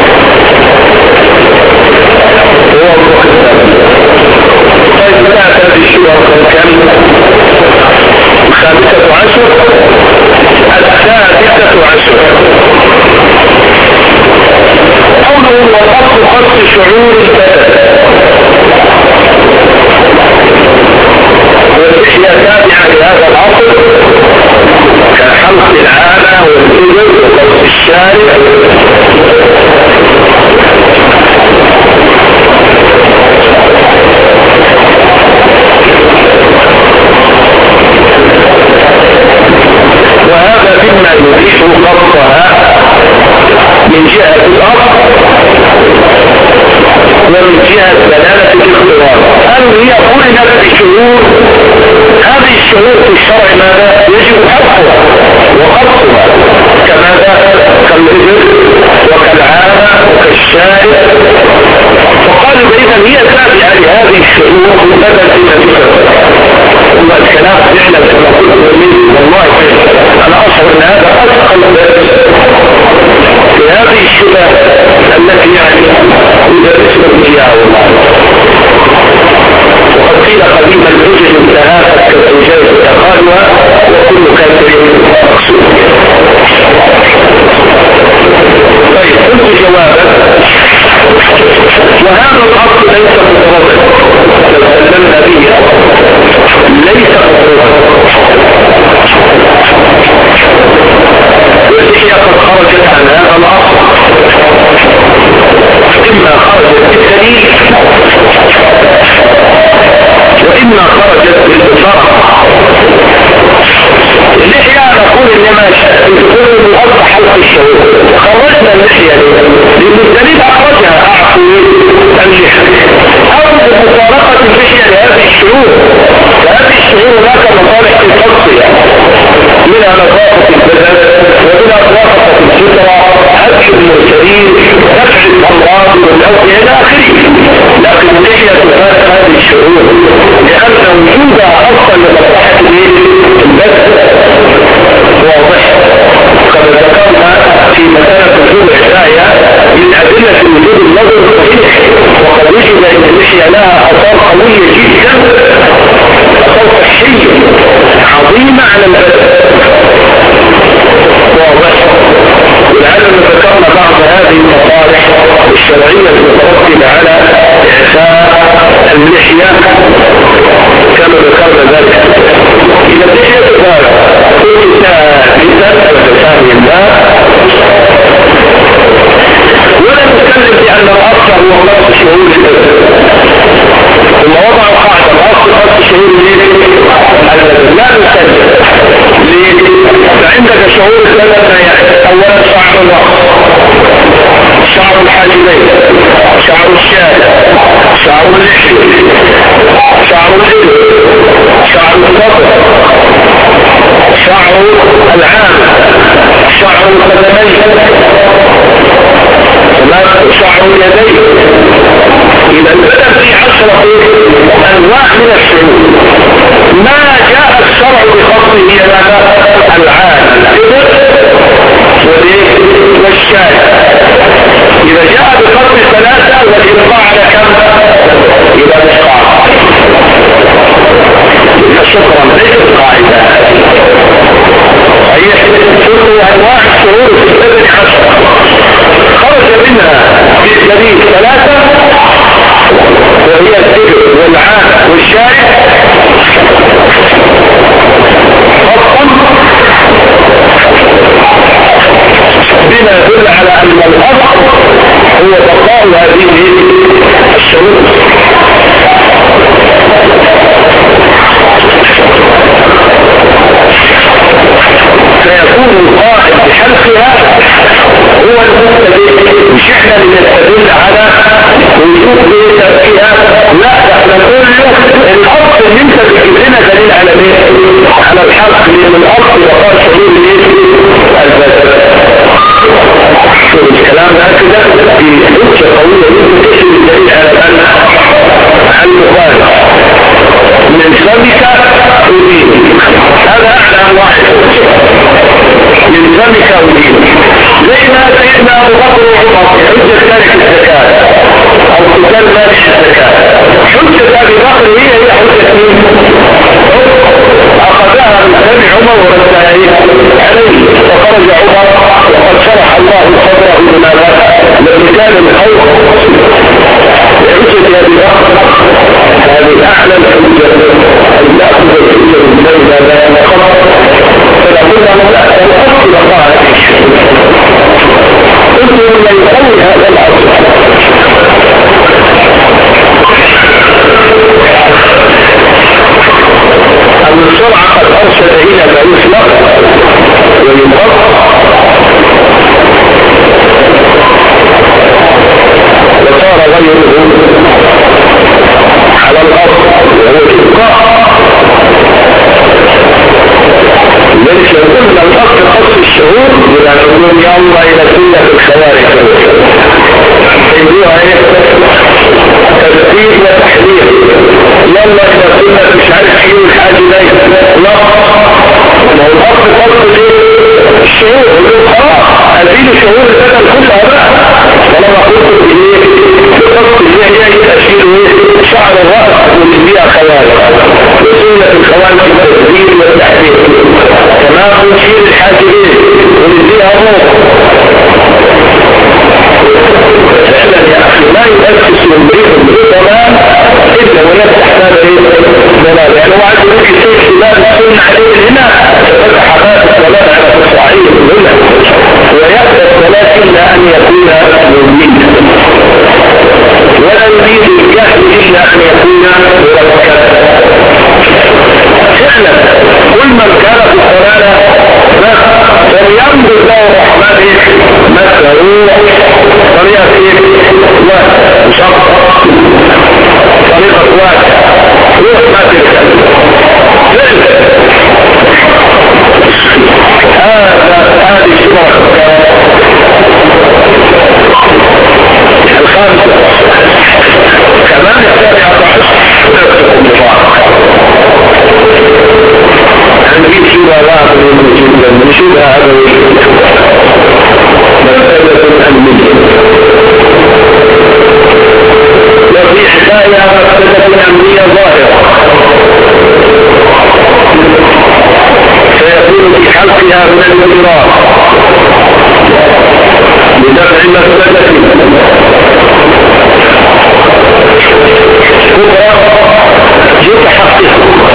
هو الرحمن. طيب بدأت هذه الشبهة كم؟ 15. 16. قوله والقصد قصد شعور البدن والإحياء تابعة لهذا العصر كحلق العانة والإذن وقصد الشارع. وهذا مما يريح قصدها من جهة الأرض ومن جهة دلالة الاختلاط. هل هي قرنت بشعور؟ هذه الشعور في الشرع ماذا؟ يجب حفظها وقصها كماذا؟ كالإذن وكالعامة وكالشارع. فقالوا إذا هي تابعة لهذه الشعور بدل في نفسها. ثم الكلام فعلا كما قلت والله أنا أشعر أن هذا أثقل لهذه الشبهة التي يعني يدرسنا فيها والله. وقد قيل قديما الزوجة تهافت كالزوجات تقالها وكل كافر مقصود. طيب قلت جوابا وهذا الأصل ليس مطردا تسلمنا به ليس مطردا والإحياء قد خرجت عن هذا الأصل إما خرجت بالدليل وإما خرجت بالإطلاق. اللحية نقول إنما تكون من أصل حلق الشعور. خرجنا اللحية لأن الدليل أخرجها أعطي اللحية أو بمفارقة اللحية لهذه الشعور. فهذه الشعور هناك مصالح في التصفية منها نظافة البدن ومنها نظافة الفطرة هدف المرسلين دفع الأمراض والأوض إلى آخره. لكن اللحية تفارق هذه الشعور لأن وجودها أصلا لمصلحة البدن واضح. قد ذكرنا في مسألة وجود الحكاية من أدلة وجود النظر الصحيح وقد وجد أن اللحية لها آثار قوية جدا آثار صحية عظيمة على البدن واضح. ولعلنا ذكرنا بعض هذه المصالح الشرعية المترتبة على إعفاء اللحية كما ذكرنا ذلك. إذا اللحية تفارق كل ثابتا وتفاهم الله ولا نتكلم بأن الأصل هو قصد شهور البدن. ثم وضع قاعدة الأصل قصد شهور البدن لا نتكلم ليه؟ فعندك شعور البدن يعني أولا شعر الرأس شعر الحاجبين شعر الشارع شعر اللحية شعر الإذن شعر الصدر شعر العام شعر القدمين شعر اليدين. إذا البدن في 10 أنواع من الشعور. ما جاء الشرع بخصه هي ماذا؟ العام والشارع. إذا جاء بخص 3 والإبقاء على كم؟ إذا إبقاء. شكرا ليست قاعدة صحيح. كل أنواع الشعور في البدن 10 خرج منها في الدليل 3 يدل على وجود فيها. لا احنا نقول له الاصل اللي انت بتجيب لنا دليل على ايه؟ على الحق، لان الاصل يقال شعور الايه؟ البدن. الكلام ده كده في حجه قويه جدا تشير الدليل على ان المخالف من فمك ودينك، هذا اعلى انواع من فمك ودينك. زي ما سيدنا ابو بكر وعمر حجه تارك الزكاه او قتال مانع الزكاه، حجه ابي بكر هي حجه مين؟ اخذها من فم عمر وردها عليه، فخرج عمر وقد شرح الله صدره لما كان الخوف حجه ابي بكر. هذه اعلى الحجه ان ناخذ الحجه من بين بيان الخبر، فنقول له لا تؤثر الله هذه الشيء. قلت من يقوي هذا الاصل ان الشرع قد ارشد الى ما يسلق ويمر وصار غيره على الارض وهو الابقاء. ليس كل الاصل خص الشعور الى نقول يلا الى سنه الخوارج يقولوها ايه؟ ترتيب وتحليل. يلا الى سنه مش عارف ايه والحاجه دي لا، ما هو الاصل خص الشعور خلاص هذه الشعور البدن كلها بقى طالما قلت بايه؟ بخص اللي هي تاشير شعر الراس والبيئه خوارج وسنه الخوارج التدبير والتحليل. كما نشيل الحاجبين ونديها روح. فعلا يا اخي ما يؤسس المريض بالضلال الا ويفتح باب الضلال. يعني هو عايز يروح يشوف باب السنه عليه هنا فتح باب الضلال على تصاعيد هنا، ويأتي الضلال الا ان يكون مبينا، ولا يريد الجهل الا ان يكون مركبا. فعلا كل من كان في الضلاله فلينظر له الرحمن مثله طريقه وشرط طريقه واحد روح ما تلك هذه الشبهه الخامسه. كمان يحتاج نجيب شبهة واحد جدا من شبهة أبوية مسألة أمنية. وفي حكاية مسألة أمنية ظاهرة سيكون في حلقها من الانفراد لدفع مسألة كبرى يتحقق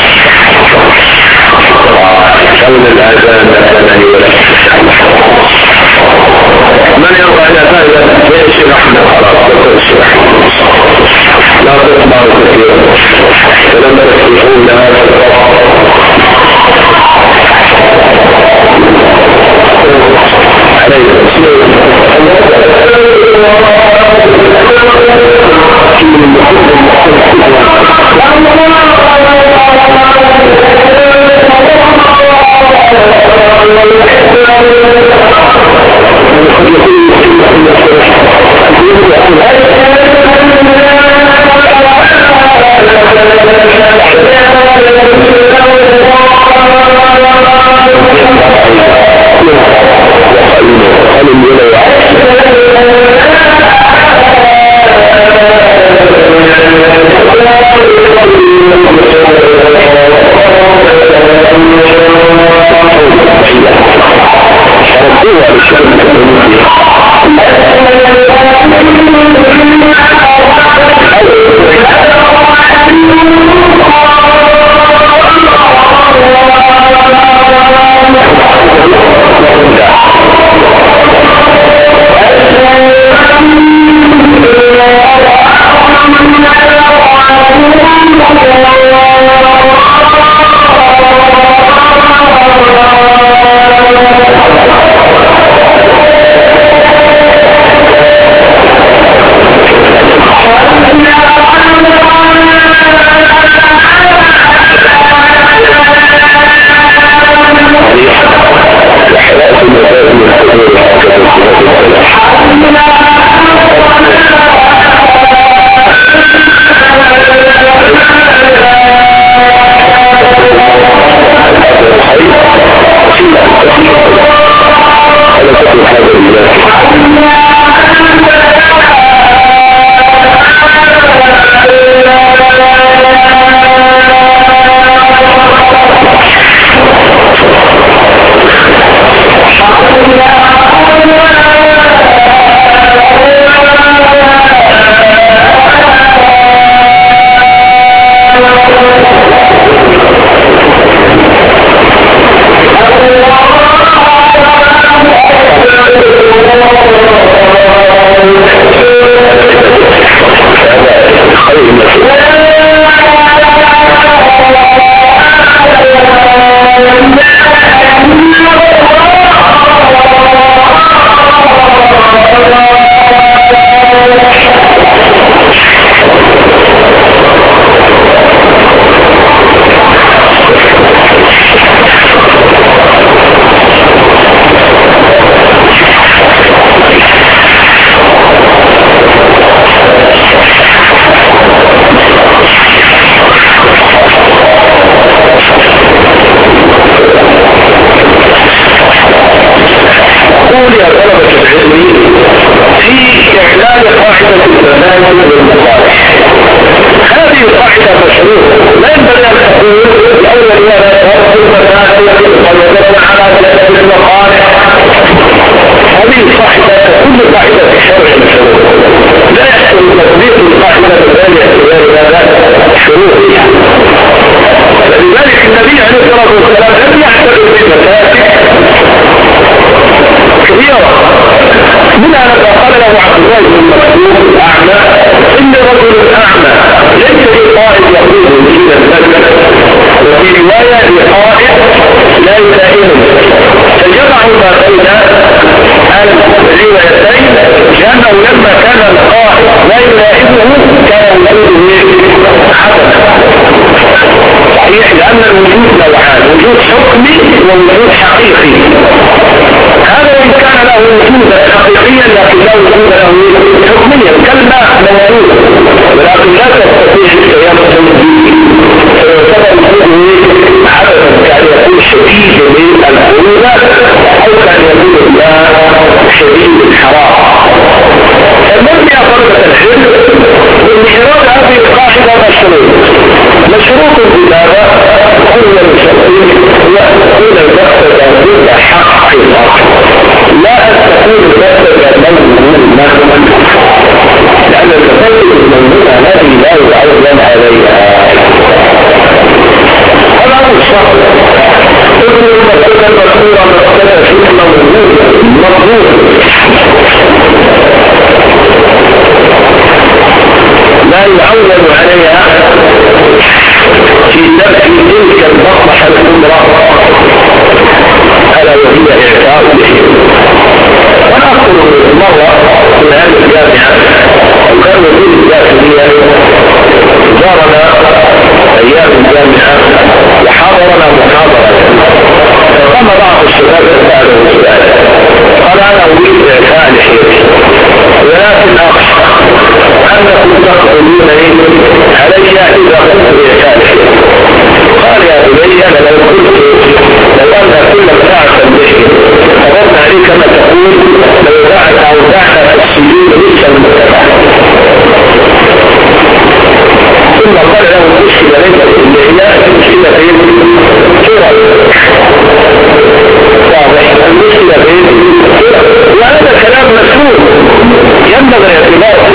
كون الأذان أذان ولا من يرضى إلى فائدة فيشرحنا خلاص تشرح لا تطبعوا كثيرا فلم تفتحون لها عليه السلام قاعدة المفاسد والمصالح. هذه القاعدة مشروطة، لا ينبغي أن تقول الأول ولا ترك المفاسد ويدل على تأثير المصالح. هذه القاعدة كل قاعدة في الشرع مشروطة، لا يحصل تطبيق القاعدة الثانية في شروطها. فلذلك النبي عليه الصلاة والسلام لم يعتبر بالمفاسد كثيرة. منها لما قال له عبد الله بن مسعود الأعمى: إن رجل أعمى ليس لقائد يقود إلى البلد، وفي رواية لقائد لا يلائمه، فجمع ما بين الروايتين، لأنه لما كان القائد لا يلائمه كان الوجود حسنا صحيح، لأن الوجود نوعان: وجود حكمي ووجود حقيقي. هذا وإن كان له وجودا حقيقيا لكن لا وجود له حكميا، كالماء موجود ولكن لا تستطيع القيام به، فيعتبر وجوده عبثا، كان يكون شديد للبرودة أو كان يكون الماء شديد الحرارة. المبني فرضة الحلم والإيراد هذه القاعدة مشروط بماذا؟ أول شرط يكون المفسدة ضد حق الأصل، لا أن تكون المفسدة موجودة، لأن المفسدة الموجودة هذه لا يعين عليها. هذا هو الشرط. تكون المفسدة المذكورة مفسدة في الموجود لا يعول عليها في ترك تلك المصلحة الكبرى، ألا وهي إعطاء الحلم. وأنا أذكر مرة في هذه الجامعة وكان وزير الداخلية زارنا أيام الجامعة وحاضرنا محاضرة، فقام بعض الشباب سأله سؤالا، قال: أنا أريد إعطاء الحلم ولكن أخشى أنكم تقولون علي إذا قلت بإعطاء الحلم. قال: يا بني، أنا لو أن كل ساعة به أردنا عليك ما تقول لو دعت أو دعت السجود لسه المتبع. ثم قال له: المشكلة ليست في الإحياء، المشكلة في الصورة. واضح؟ المشكلة في الصورة، وهذا كلام مسؤول ينبغي اعتباره.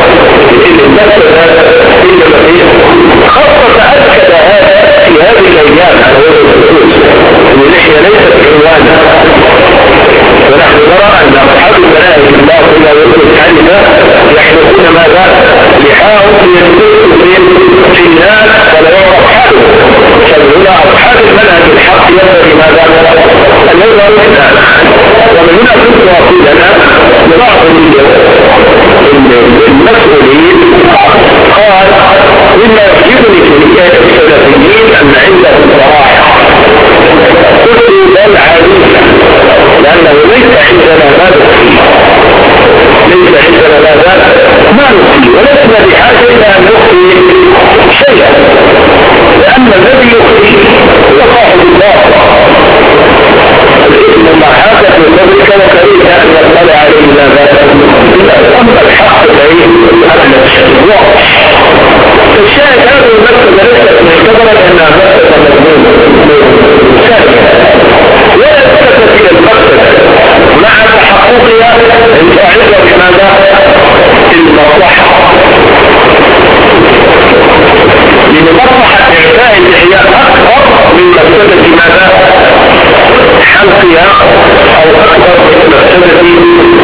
خاصة أكد هذا في هذه الأيام على وجه الخصوص أن اللحية ليست عنوانا، ونحن نرى أن أصحاب المناهج الباطلة والمتعلمة يحدثون ماذا؟ لحاهم ينبغوا في الناس ولا يعرف حالهم. فهنا أصحاب المنهج الحق ينبغي ماذا؟ أن يظهروا الناس. ومن هنا كنت أقول لنا لبعض المسؤولين قال: مما يعجبني في حكاية السلفيين أن عندهم صراحة. قلت: بل عادية، لأنه ليس عندنا ما نخفي، ولسنا بحاجة إلى أن نخفي شيئا، لأن الذي يخفي هو صاحب الله. الإثم محاكة من ذلك وكريم أن يطلع عليه ماذا؟ أما الحق بعيد قبل الشيء. فالشاهد هذه المسألة ليست معتبرة لأنها مسألة مضمونة ثانية، ولا تثبت إلى المسألة مع تحققها الفاعلة بماذا؟ المصلحة. لمصلحة إعطاء الإحياء أكبر من مسألة ماذا؟ حلقها أو أكبر من مسألة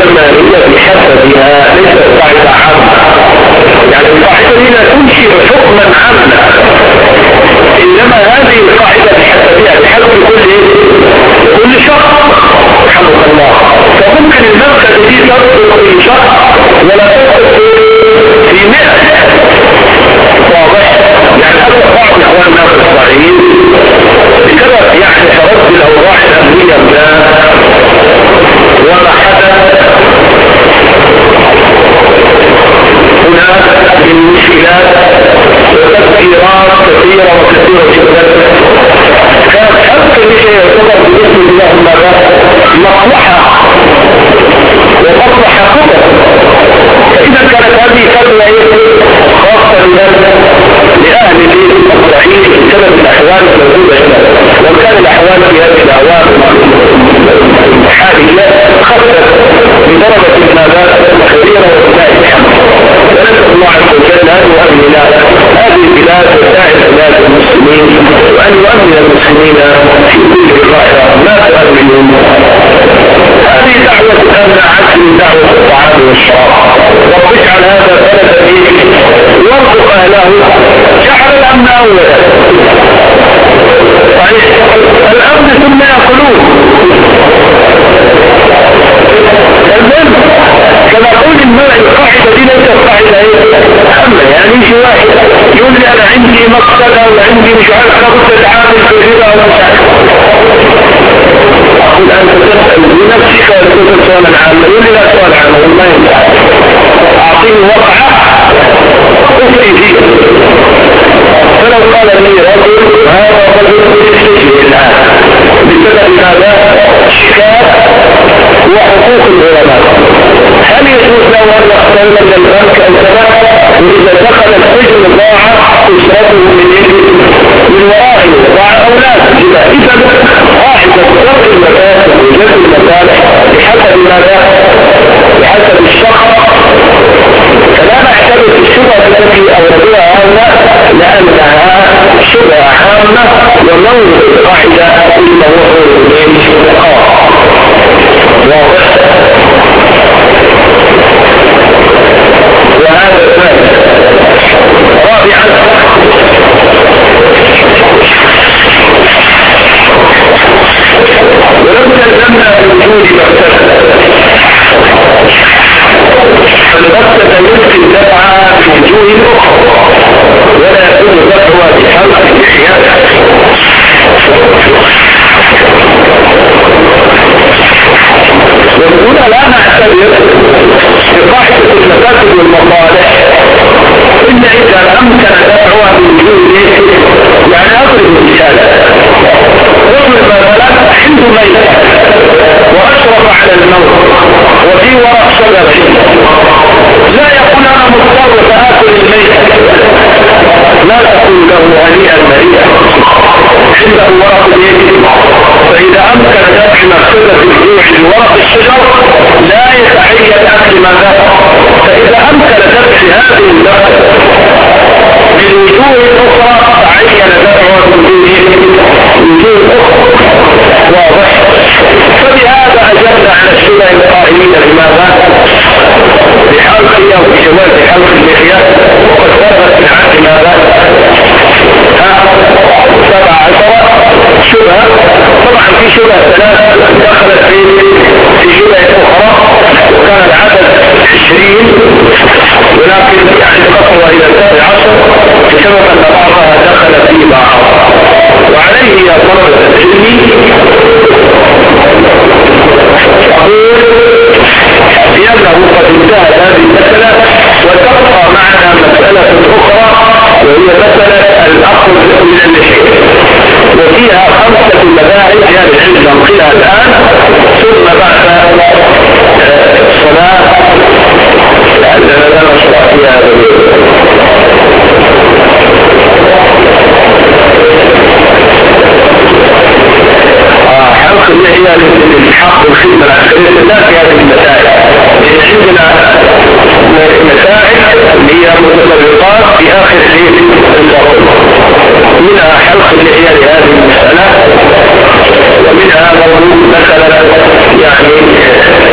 إنما هي بحسبها ليست قاعدة عامة. يعني القاعدة هي لا تنشئ حكما عاما، إنما هذه القاعدة بحسبها بحسب كل شخص رحمه الله. فممكن المسألة دي تصدق في شخص ولا تصدق في 100. واضح؟ يعني هذا بعض إخواننا في الصعيد بسبب يعني تردد الأوضاع الأمنية وما حدث هناك من مشكلات وتفكيرات كثيرة جدا، كانت حتى لشيء يعتبر باسم الله مصلحة ومصلحة خطر. فإذا كانت هذه فتوى خاصة لأهل الصعيد بسبب الأحوال الموجودة هنا، لو كان الأحوال في هذه الأعوام الحالية خفت بدرجة ماذا كبيرة وسائحة. فنسأل الله عز وجل أن يؤمن هذه البلاد وسائر بلاد المسلمين، وأن يؤمن المسلمين في كل ظاهرة ما تؤمنهم. هذه دعوة الأمن عكس من دعوة الطعام والشراب. رب اجعل هذا بلدا وارزق أهله. جعل الأمن أولا، الأمن ثم يأكلون. المهم كما قول المرء القاعدة دي ليست قاعدة أما يعني يجي واحد يقول لي أنا عندي مقصدة وعندي مش عارف لابد أتعامل في الربا ومش عارف. أقول أنت تسأل بنفسك ولا تسأل سؤالا عاما؟ يقول لي لا سؤال عاما والله ينفع. أعطيني وقعة أفتي فيه. فلو قال لي رجل هذا رجل يستجيب الآن بسبب ماذا؟ شكاك وحقوق العلماء، هل يجوز له أن يقتل من البنك أو كذا؟ وإذا دخل السجن ضاع أسرته من ورائه، ضاع أولاده. إذا قاعدة ضرب المفاسد وجلب المصالح بحسب ماذا؟ بحسب الشخص. فلا نعتبر الشبهة التي أوردها هؤلاء لأنها شبهة عامة ونوع القاعدة إلا هو واضح. وهذا الثاني. رابعا ولو تلزمنا بوجود مفسدة، فالمفسدة يمكن دفعها في وجوه أخرى ولا يكون دفعها بحلق الإحياء. وهنا لا نعتبر بقاعدة المفاسد والمصالح إلا إذا أمكن دفعها بوجوه. يعني أضرب مثالا، رجل مثلا عنده ميت وأشرف على الموت وفي ورق شجر لا يقول أنا مضطر فآكل الميت، لا تقول له هنيئا مريئا، عنده ورق اليد. فإذا أمكن دفع مفسدة الجوع بورق الشجر لا يتعين أكل ماذا. فإذا أمكن دفع هذه المفسدة بالوجوه الأخرى تعين دفعها بالوجوه الأخرى. واضح؟ فبهذا أجبنا على الشبه القائلين بماذا؟ بحلقها وبجواز حلق اللحية. وقد ثبت في العهد ماذا؟ 17 شبهة. طبعا في شبهة 3 دخلت في شبهة أخرى وكان العدد 20، ولكن يعني قصر إلى 17 بسبب أن بعضها دخل في بعض. وعليه يا طلبة العلم أقول بأنه قد انتهت هذه المسألة وتبقى معنا مسألة أخرى وهي مسألة الأخذ من اللحية، وفيها 5 مذاهب لأهل العلم ننقلها الآن ثم بعد الصلاة لأننا لا نشرع فيها هذا. حلق اللحية للحق والخدمة العسكرية لا في هذه المسائل. عندنا مسائل هي متطرقات في آخر الفصل، منها حلق اللحية لهذه المسألة، ومنها موضوع مثلا يعني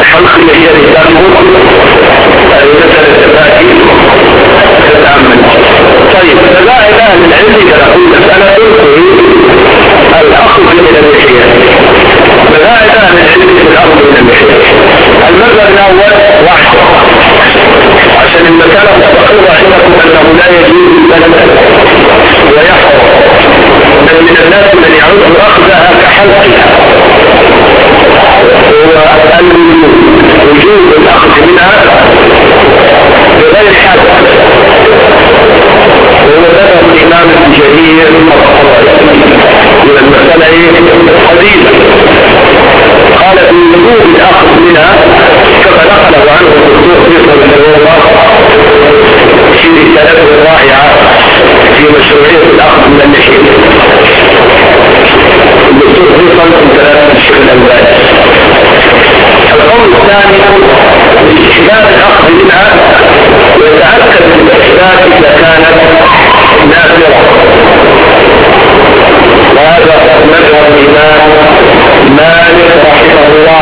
منها بغير حد، وهو ذكر الإمام الجليل من المسألة قديمة، قال في وجوب الأخذ منها كما نقله عنه الدكتور فيصل الحروبة في رسالته الرائعة في مشروعية الأخذ من النشيد. الدكتور فيصل من كلام الشيخ الألباني. القول الثاني استحباب الأخذ منها ويتأكد من الأسباب إذا كانت نافرة، وهذا مذهب الإمام مالك رحمه الله.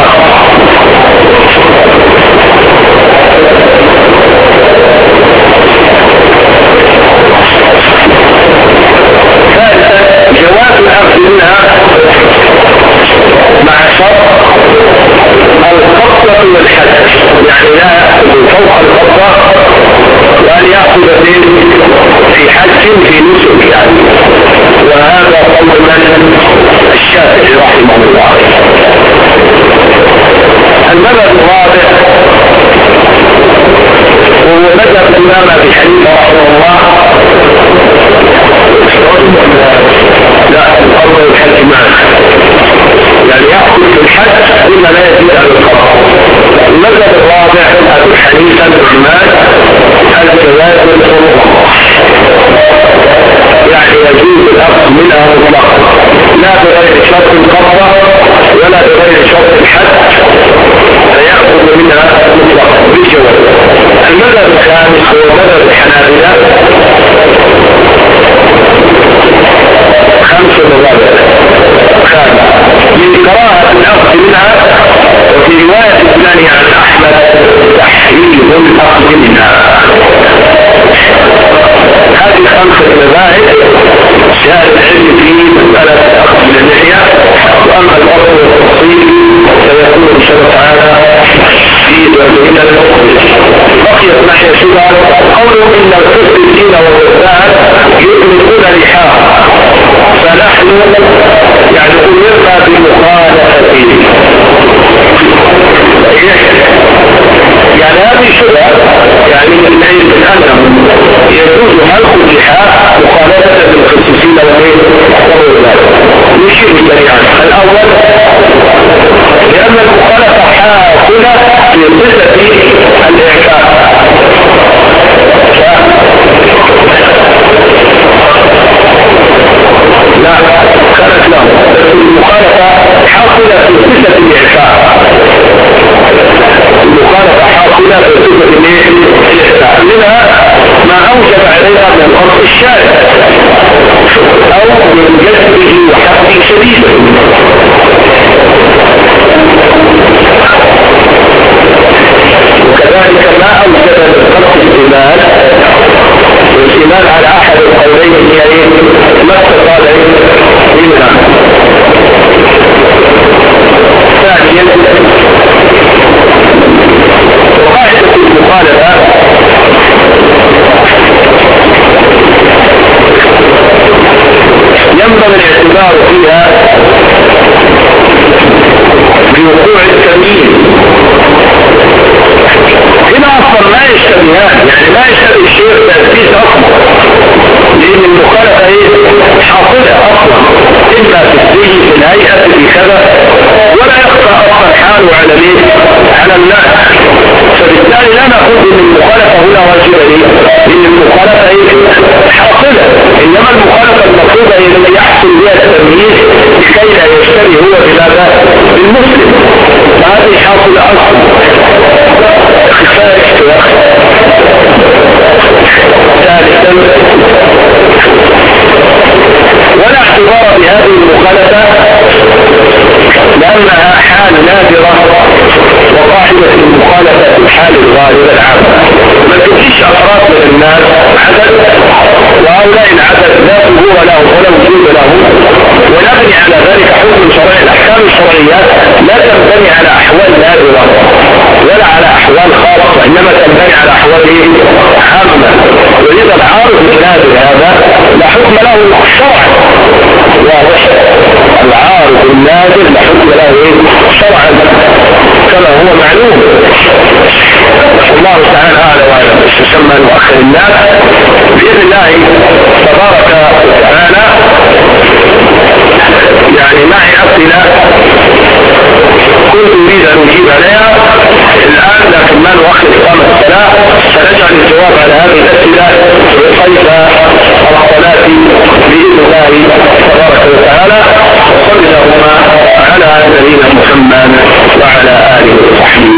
ثالثا جواز الأخذ منها مع شرط القبضة والحد، يعني لا يأخذ فوق القبضة وأن يأخذ في حد في نسك يعني، وهذا قول من الشافعي رحمه الله. المذهب الرابع وهو مذهب الإمام أبي حنيفة رحمه الله، لا القبض والحد معا، يعني يأخذ في الحد بما لا يزيد عن القبض. المذهب الرابع أبي حنيفة النعمان الجواز الفروض، يعني يجوز الأخذ منها مطلقا لا بغير شرط القبضة ولا بغير شرط الحد، فيأخذ منها مطلقا بالجواز. المذهب الخامس هو مذهب الحنابلة، خمس مذاهب خامس من كراهة الأخذ منها، وفي رواية الثانية عن أحمد تحريم الأخذ منها. هذه خمسة مذاهب جاء العلم في مسألة الأخذ من اللحية، وأما الأمر والتفصيل فيكون إن شاء الله تعالى في درسنا المقبل. بقيت ناحية شبهة قوله إن القسطين والوزان يطلقون لحاها، فنحن يعني أمرنا بمخالفته. يعني هذه شبهة يعني من أنه يجوز حلق اللحاء مخالفة بالخصوصين والوزان. نشير سريعا. الأول لأن المخالفة حاصلة في صفة الإعفاء، لا كانت له المخالفة حاصلة في صفة الإعفاء، المخالفة حاصلة في صفة الإعفاء، منها ما أوجب عليها من قصد الشارع أو من جذبه وحقه شديدا، وكذلك ما أوجب من قصد الاستعمال، والاستعمال على أحد القولين هي ما اتصال منها. ثانيا قاعدة المخالفة ينبغي الاعتبار فيها بوقوع التمييز. هنا اصلا ما يشتبهان، يعني ما يشتبه الشيء تأسيس اصلا، لان المخالفة حاصلة اصلا اما في الدين في الهيئة في كذا، ولا يخفى اصلا حاله على مين؟ على الناس. فبالتالي لا نقول ان المخالفة هنا واجبة ليه؟ لان المخالفة حاصلة، انما المخالفة المفروضة هي التي يحصل بها التمييز لكي لا يشتري هو بماذا؟ بالمسلم، فهذه حاصلة اصلا خفاء اشتراك. ثالثا ولا اعتبار بهذه المخالفة لأنها حال نادرة، وقاعدة المخالفة في الحال الغالبة العامة. ما تجيش أفراد من الناس عدد، وهؤلاء العدد لا ظهور لهم ولا وجود لهم، ونبني على ذلك حكم شرعي. الأحكام الشرعية لا تنبني على أحوال نادرة ولا على أحوال خاصة، إنما تنبني على أحوال عامة. ولذا العارض النادر هذا لا حكم له شرعا، العارض النادر لا حكم له شرعا كما هو معلوم. الله تعالى هذا وهذا يسمى مؤخر الناس بإذن الله تبارك وتعالى. يعني معي أسئلة كنت أريد أن أجيب عليها الآن، لكن ما نؤخر إقامة الصلاة، فنجعل الجواب على هذه الأسئلة صيف الصلاة بإذن الله تبارك وتعالى. وصل اللهم على نبينا محمد وعلى آله وصحبه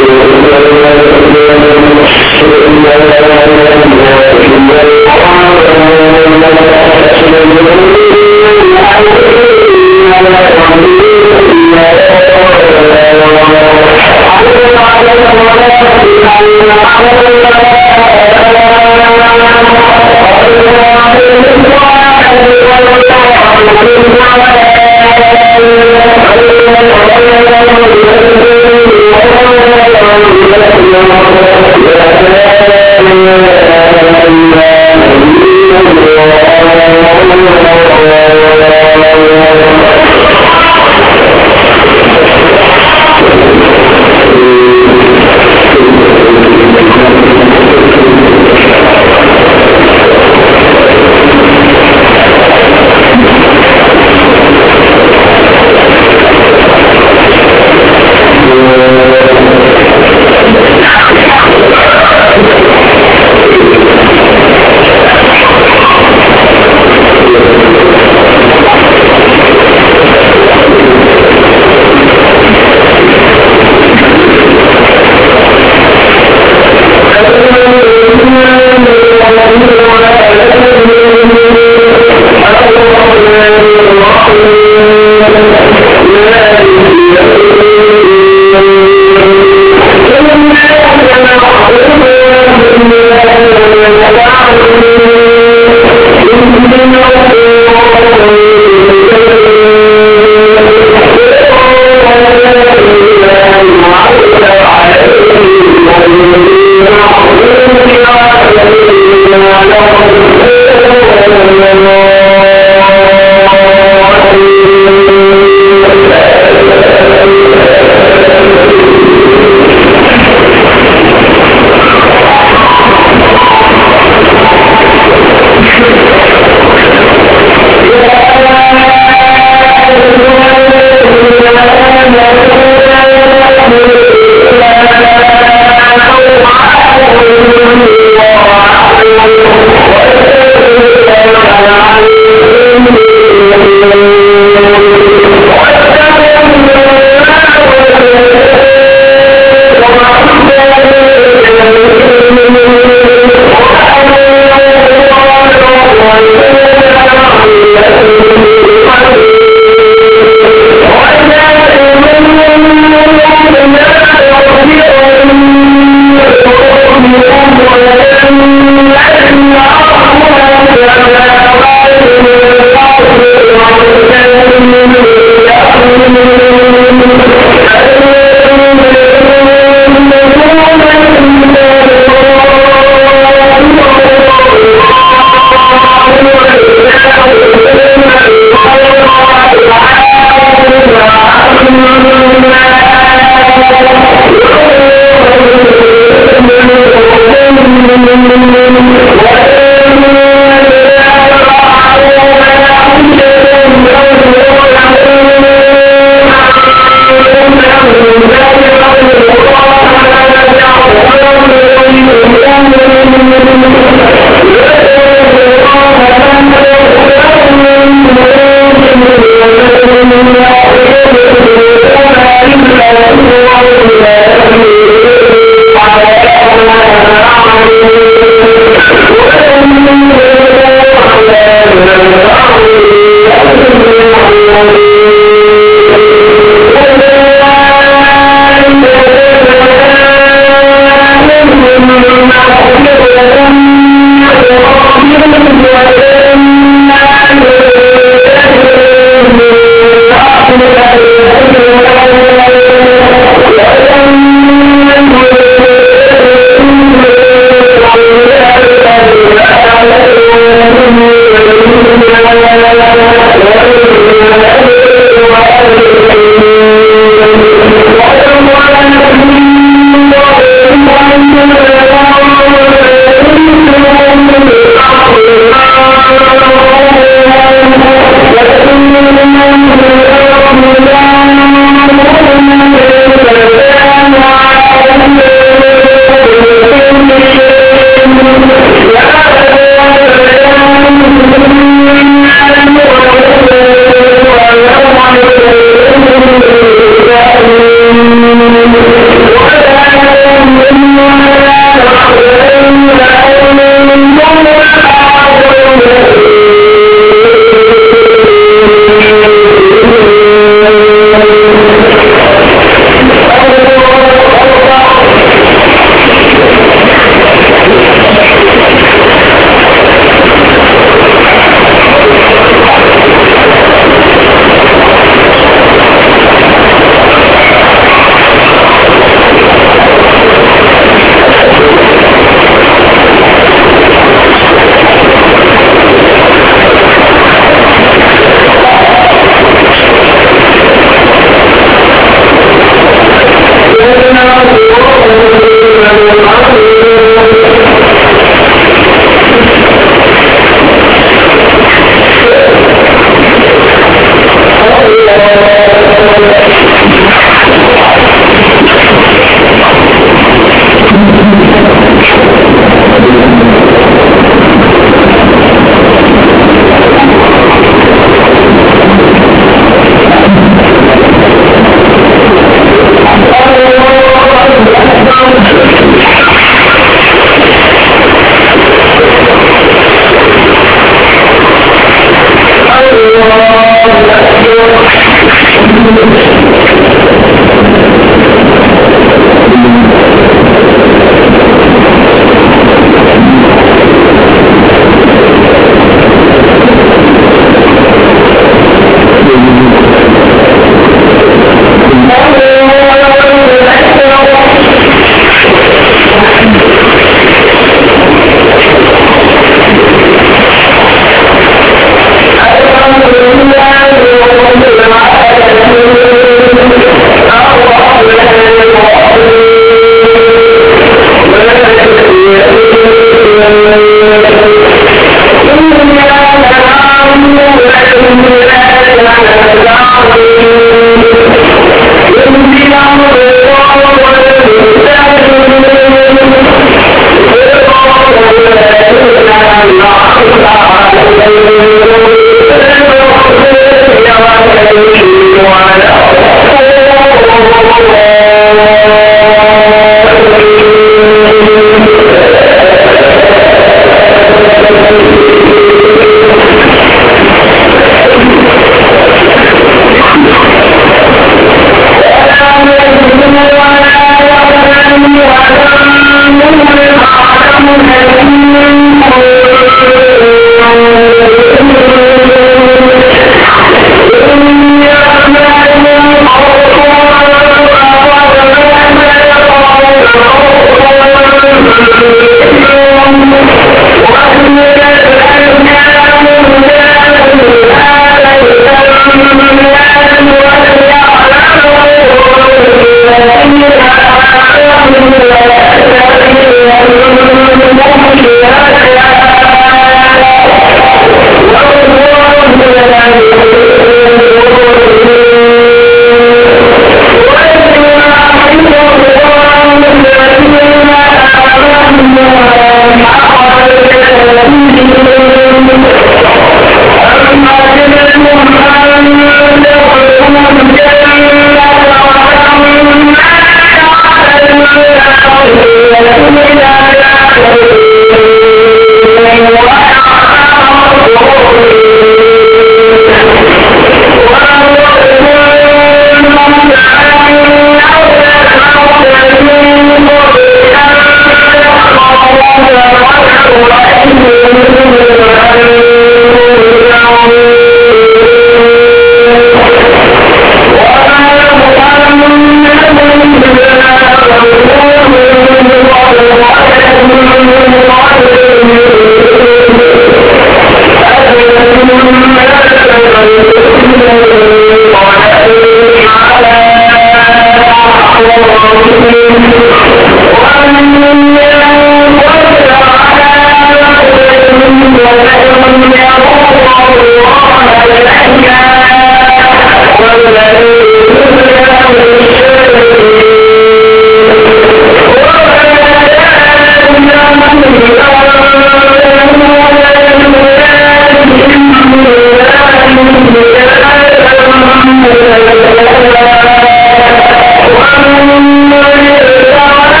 ومن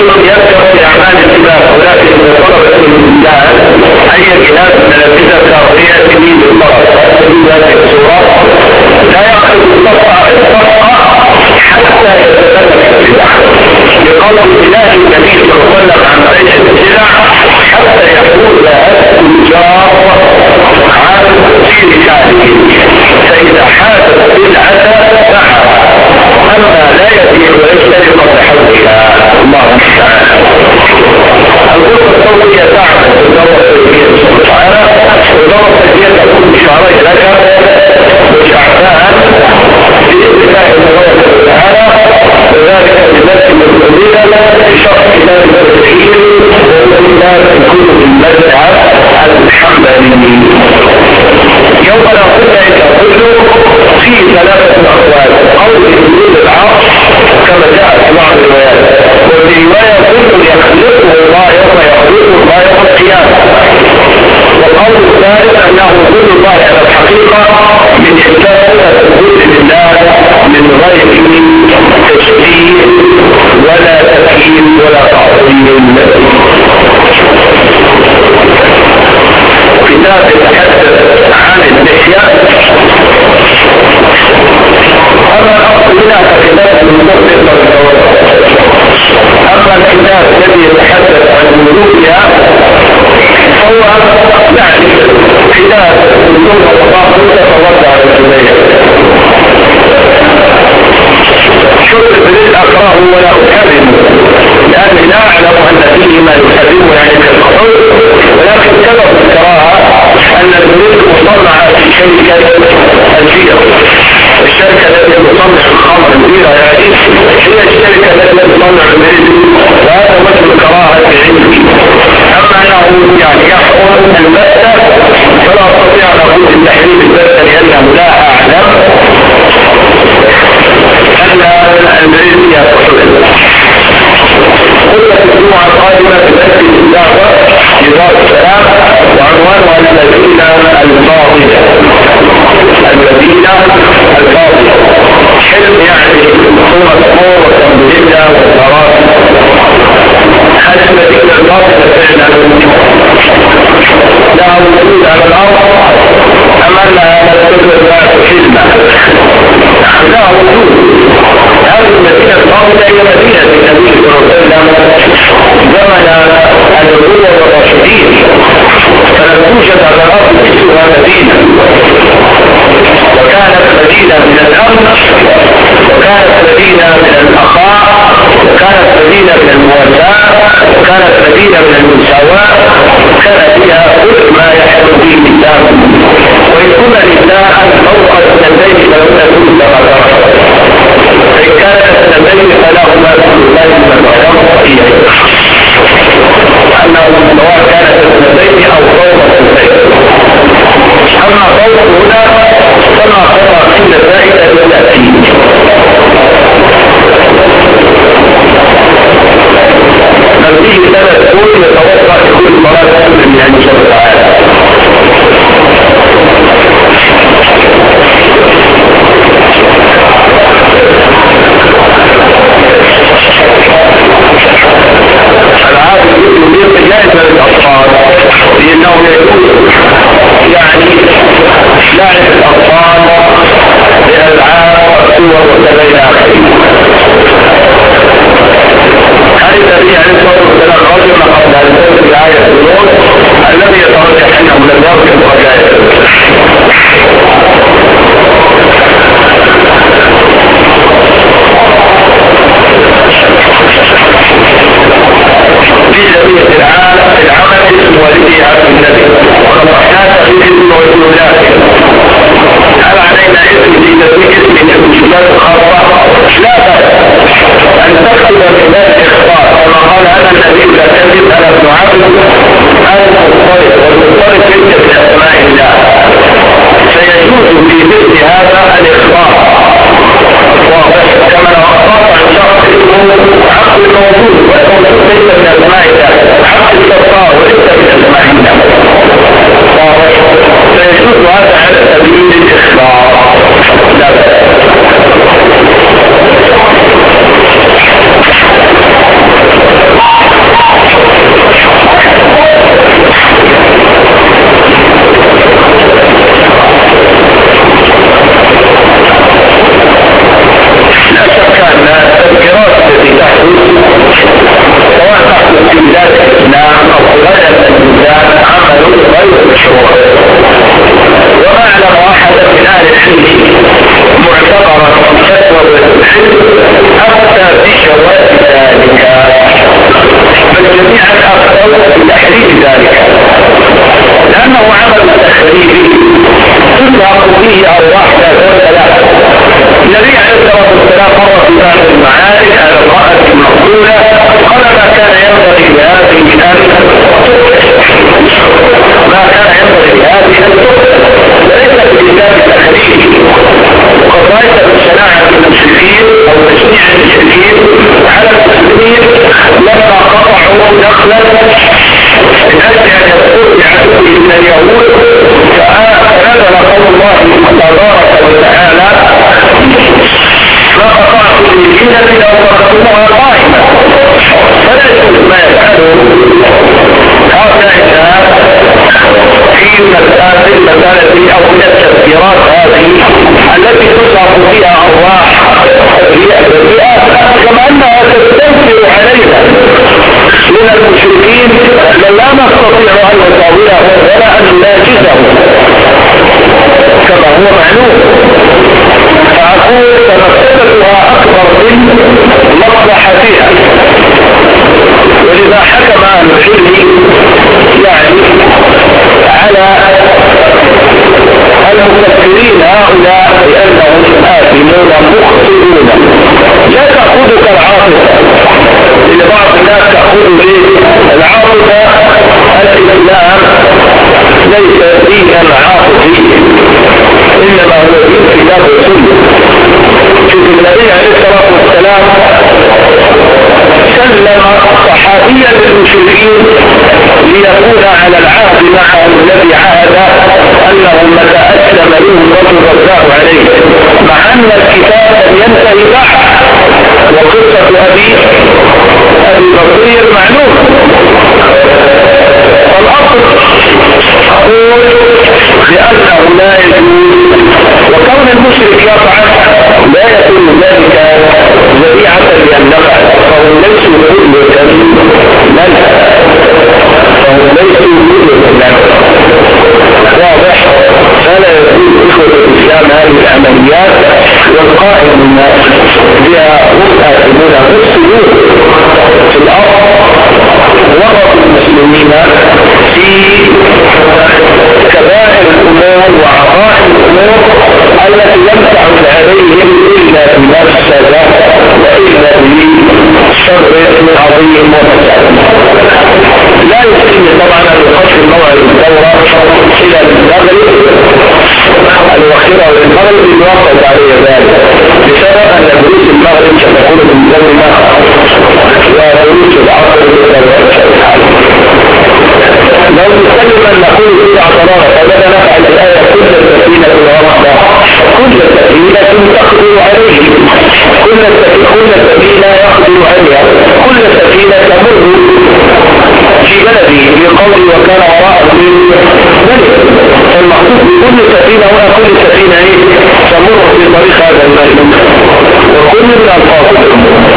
يذكر في أعمال الجبال، ولكن إذا طلبت الإنسان أي جهاز من الأجهزة الكهربائية تميل الطرف في هذه الصورة لا يأخذ الصفحة حتى يتسلك السلع، لقول الله النبي صلى الله عليه وسلم عن بيع السلع حتى يحول التجار عن في رجاله، فإذا حازت السلعة باعها، أما لا يبيع ويشتري قبل حولها. الله تعالى الغرفة الصوتية تعمل في الدورة التجارية سبحانه وتعالى، والدورة التجارية تكون بشهرين لك وشعبان بإذن الله تبارك وتعالى، وذلك بذات المسؤولية بشرط كتاب التدخين وكتاب الكتب المذهب الحنبلي. يوم لا قلنا إذا قلت في ثلاثة أقوال: قول بحدود العرش كما جاء في بعض الروايات، وفي رواية قلت يخلقه الله يوم يخلقه الله يوم القيامة، والقول الثالث أنه وجود الله على الحقيقة من إثبات الوجود لله من غير تشبيه ولا تكييف ولا تعطيل. كتاب يتحدث عن اللحية، أما الأصل منها فكتاب المنطق والتوسط، أما الكتاب الذي يتحدث عن وجودها هو يعني كتاب وجود الله يتوضع على الجميع. شرط للأقراه ولا أكرم، لأني لا أعلم أن فيه ما يكرمه يعني كالخطر، ولكن سبب الكراهة أن المريض مصنع في شركة البيرة، الشركة التي تصنع الخمر البيرة يعني هي الشركة التي تصنع المريض، وهذا وجه الكراهة عندي. أما أنه يعني يحكم البتة فلا أستطيع أن أقول التحريم البتة، لأنه لا أعلم أن المريض يأكل. قلت في الجمعة القادمة بتأكد الدعوة لدار السلام، وعنوانها الذين الفاضلة، الذين الفاضلة حلم يعني صورة صور وتنبيلة والزرار. هل الذين الفاضلة فعلا لها وجود على الأرض أم أنها تدل ذات حلمة؟ نعم لها وجود. هذه المدينة الفاضلة هي مدينة النبي صلى الله عليه وسلم زمن النبوة والراشدين، فلم توجد على الأرض مثلها مدينة، وكانت مدينة من الأمن، وكانت مدينة من الأخاء، وكانت مدينة من المواساة، وكانت مدينة من المساواة، وكان فيها كل ما يحصل به الإسلام. وإن كنا نساء فوق السنتين فلم تكن تغيرا، فإن كانت السنتين فلهما ثلثان مما صحيح، أنه سواء كانت السنتين أو فوق السنتين. أما فوق هنا فما قضى في النتائج بالتأكيد. من فيه ثلاث كل يتوقع لكل صلاة من الله سبحانه وتعالى. العادة يجب جائزة للأطفال لأنه يجوز يعني لا رجلا من أجل أن يذكر بعدوه من اليهود فنزل قول الله تبارك وتعالى ما قطعتم من لينة أو تركتموها قائمة فلا يجوز ما يفعله هؤلاء الناس في المسألة أو من التفسيرات هذه التي تصرف فيها أرواح الرئة كما أنها تستنكر علينا من المشركين لا نستطيع أن نساويه ولا أن نناجزه كما هو معلوم. فأقول فمفسدتها أكبر من مصلحتها، ولذا حكم أهل العلم يعني على المفسرين هؤلاء بأنهم آثمون مخطئون. لا تأخذك العاطفة، لبعض الناس تأخذ العاطفة الإسلام ليس دينا عاطفيا إنما هو دين كتاب وسنة. شوف النبي عليه الصلاة والسلام سلم صحابيا للمشركين ليكون على العهد معهم الذي عهد أنه متى أسلم لهم رجل رضاه عليه، مع أن الكتاب لم ينتهي بعد. وقصة أبي بصير معلوم. فالأصل أقول بأنه لا يجوز، وكون المشرك يفعل لا يكون ذلك ذريعة للنفع، فهم ليسوا مدركا منها، فهم ليسوا مدركا واضح. فلا يجوز إخوة الإسلام هذه العمليات، والقائم بها هم آثمون مفسدون في الأرض، ورطوا المسلمين في كبائر الأمور وعظائم الأمور التي لم تعد عليهم إلا بمفسدة وإلا بشر عظيم وفساد. لا يمكن طبعا أن يقدم موعد الدورة إلى المغرب الوخيرة والمغرب يوافق عليه ذلك، بسبب أن دروس المغرب ستكون منضمة ودروس العصر لو نسلم أن نقول في اعتراض فبدأ نفعل الآية كل السفينة الواحدة، كل سفينة تقدر عليه، كل سفينة يقدر عليها، كل سفينة تمر في بلده بقول وكان وراء ملك. فالمقصود بكل سفينة هنا كل سفينة تمر في طريق هذا الملك، وكل من الفاظ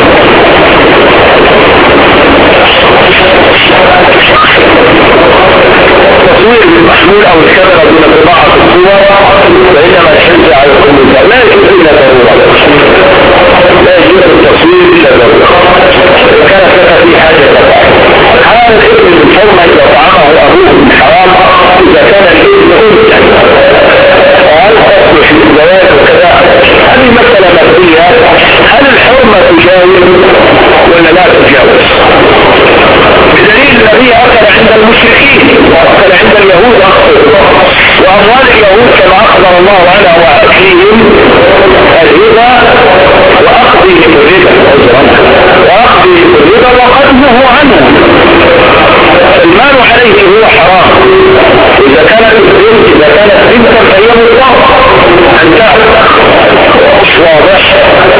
تصوير بالمحمول او الكاميرا دون طباعة الصور، فإنما الحجة على الكمبيوتر لا يجوز إلا ضرورة، لا يجوز التصوير إلا ضرورة. كانت لك في حاجة هذا الابن الحرمة إذا طعمه أبوه من حرام، إذا كان الابن أنثى وهل تصلح للزواج وكذا، هذه مسألة مبنية. هل الحرمة تجاوز ولا لا تجاوز؟ بدليل الذي أكل عند المشركين وأكل عند اليهود وأموال اليهود كما أخبر الله عنها وأكلهم الربا وأخذهم الربا وقد نهوا عنه. المال عليه هو حرام، إذا كانت بنتا فهي مضطرة أن تعرف. واضح؟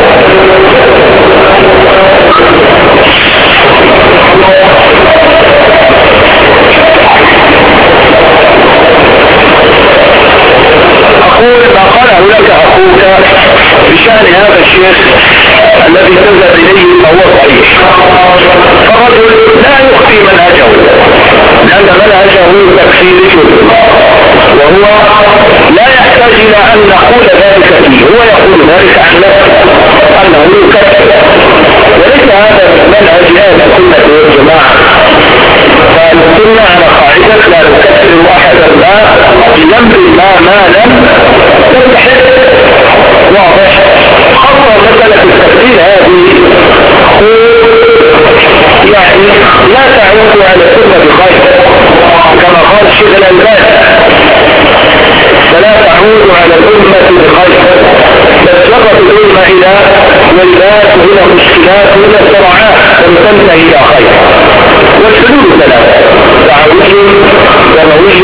أقول ما قاله لك أخوك بشأن هذا الشيخ الذي تذهب إليه فهو صحيح. فالرجل لا يخفي منهجه، لأن منهجه تكفيري، وهو لا يحتاج إلى أن نقول ذلك فيه، هو يقول ذلك عن نفسه أنه يكفر، وليس هذا منهج أهل السنة والجماعة. فالسنة على قاعدة لا تكفر أحدا بذنب ما لم تستحق. واضح؟ خاصة مسألة التكفير هذه يعني لا تعود على السنة بخير كما قال الشيخ الألباني، فلا تعود على الأمة بخير، بل جرت الأمة إلى ويلات وإلى مشكلات وإلى صراعات لم تنتهي إلى خير. والحلول دموي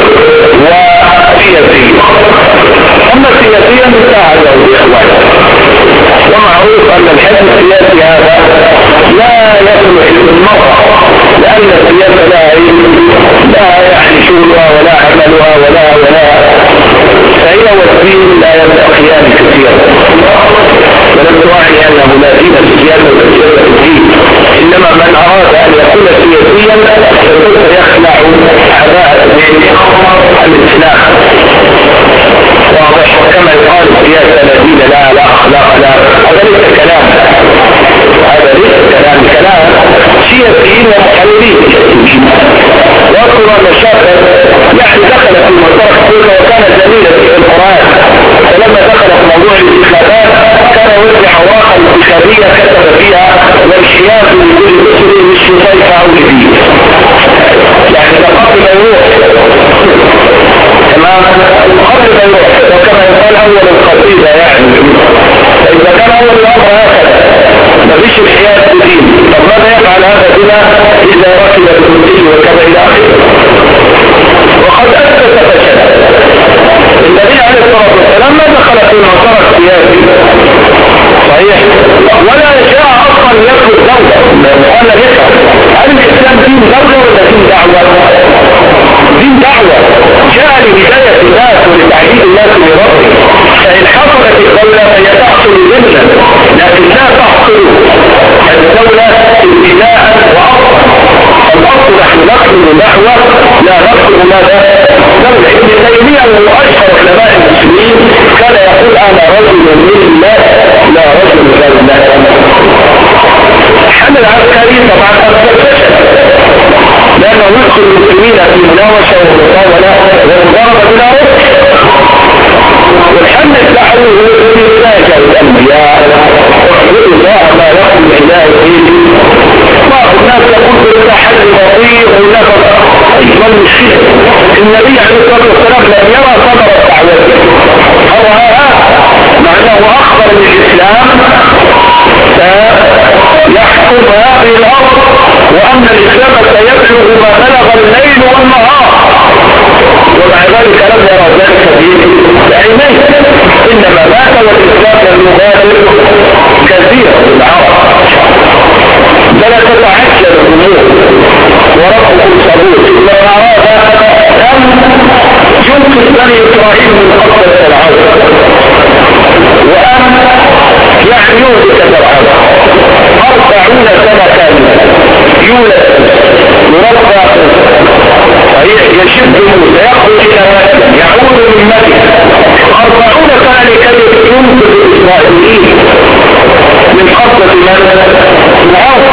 وسياسي. أما سياسيا انتهى له الإخوان، ومعروف أن الحزب السياسي هذا لا يصلح للمرأة، لأن السياسة لا يعني شغلها ولا عملها ولا فهي والدين لا يلتقيان كثيرا. ولم تراعي أنه لا دين في السياسة والسياسة الدين، إنما من أراد أن يكون سياسيا فسوف يخلع عباءة الإسلام. واضح؟ كما يقال السياسة لا دين لا أخلاق لا، هذا ليس كلام، هذا ليس كلام سياسيين ومحللين. واذكر ان شابا يعني دخل في منطقه تلك وكان زميلا في القران، فلما دخل في موضوع الانتخابات كان يوزع اوراقا انتخابيه كتب فيها والحياد لكل مسلم مش صيف او جديد، يعني ده قبل ما يروح تمام، قبل ما يروح وكما يقال اول القصيده، يعني فاذا كان اول الامر هكذا مفيش الحياد بدين، طب ماذا يفعل هذا بنا اذا ركب الكرسي وكذا الى اخره؟ وقد اثبت فشلا. النبي عليه الصلاه والسلام ما دخل في المسار السياسي صحيح، ولا جاء اصلا يدخل دوله، ولا يفعل. هل الاسلام دين دوله ولا دين دعوه؟ دين دعوه، جاء لهدايه الناس ولتعليم الناس بربه، فان حصلت الدوله فهي تحصل ضمنا، لكن لا تحصل الدوله ابتداء واصلا. الاصل نحن نقصد دعوه لا نقصد ماذا؟ دولة. ابن تيمية وهو اشهر علماء المسلمين كان يقول انا رجل لله لا رجل لله. حمل عسكري طبعا اثبت لانه يدخل المسلمين في مناوشه ومطاوله ومضاربه بلا رزق، والحمل الدعوي هو الذي يناجى الانبياء واعبدوا الله ما لكم من اله غيره. بعض الناس يقول بالتحري بطيء ونفر ايضا الشيء. النبي عليه الصلاه والسلام لم يرى ثمر دعوته، رآها مع انه اخبر بالاسلام سيحكم هذه الارض وان الاسلام سيبلغ ما بلغ الليل والنهار، ومع ذلك لم يرى ذلك بعينيه، انما مات والاسلام لم يغادر كثيرا من العرب. فلا تتعجل الامور وربكم صبور. لما اراد ان ينقذ بني اسرائيل من قبضه فرعون وان يعني يهلك فرعون 40 سنه كامله يولد يربى صحيح، يشد موسى يخرج الى مكه يعود من مكه 40 سنه لكي ينقذ الاسرائيليين من قبضه فرعون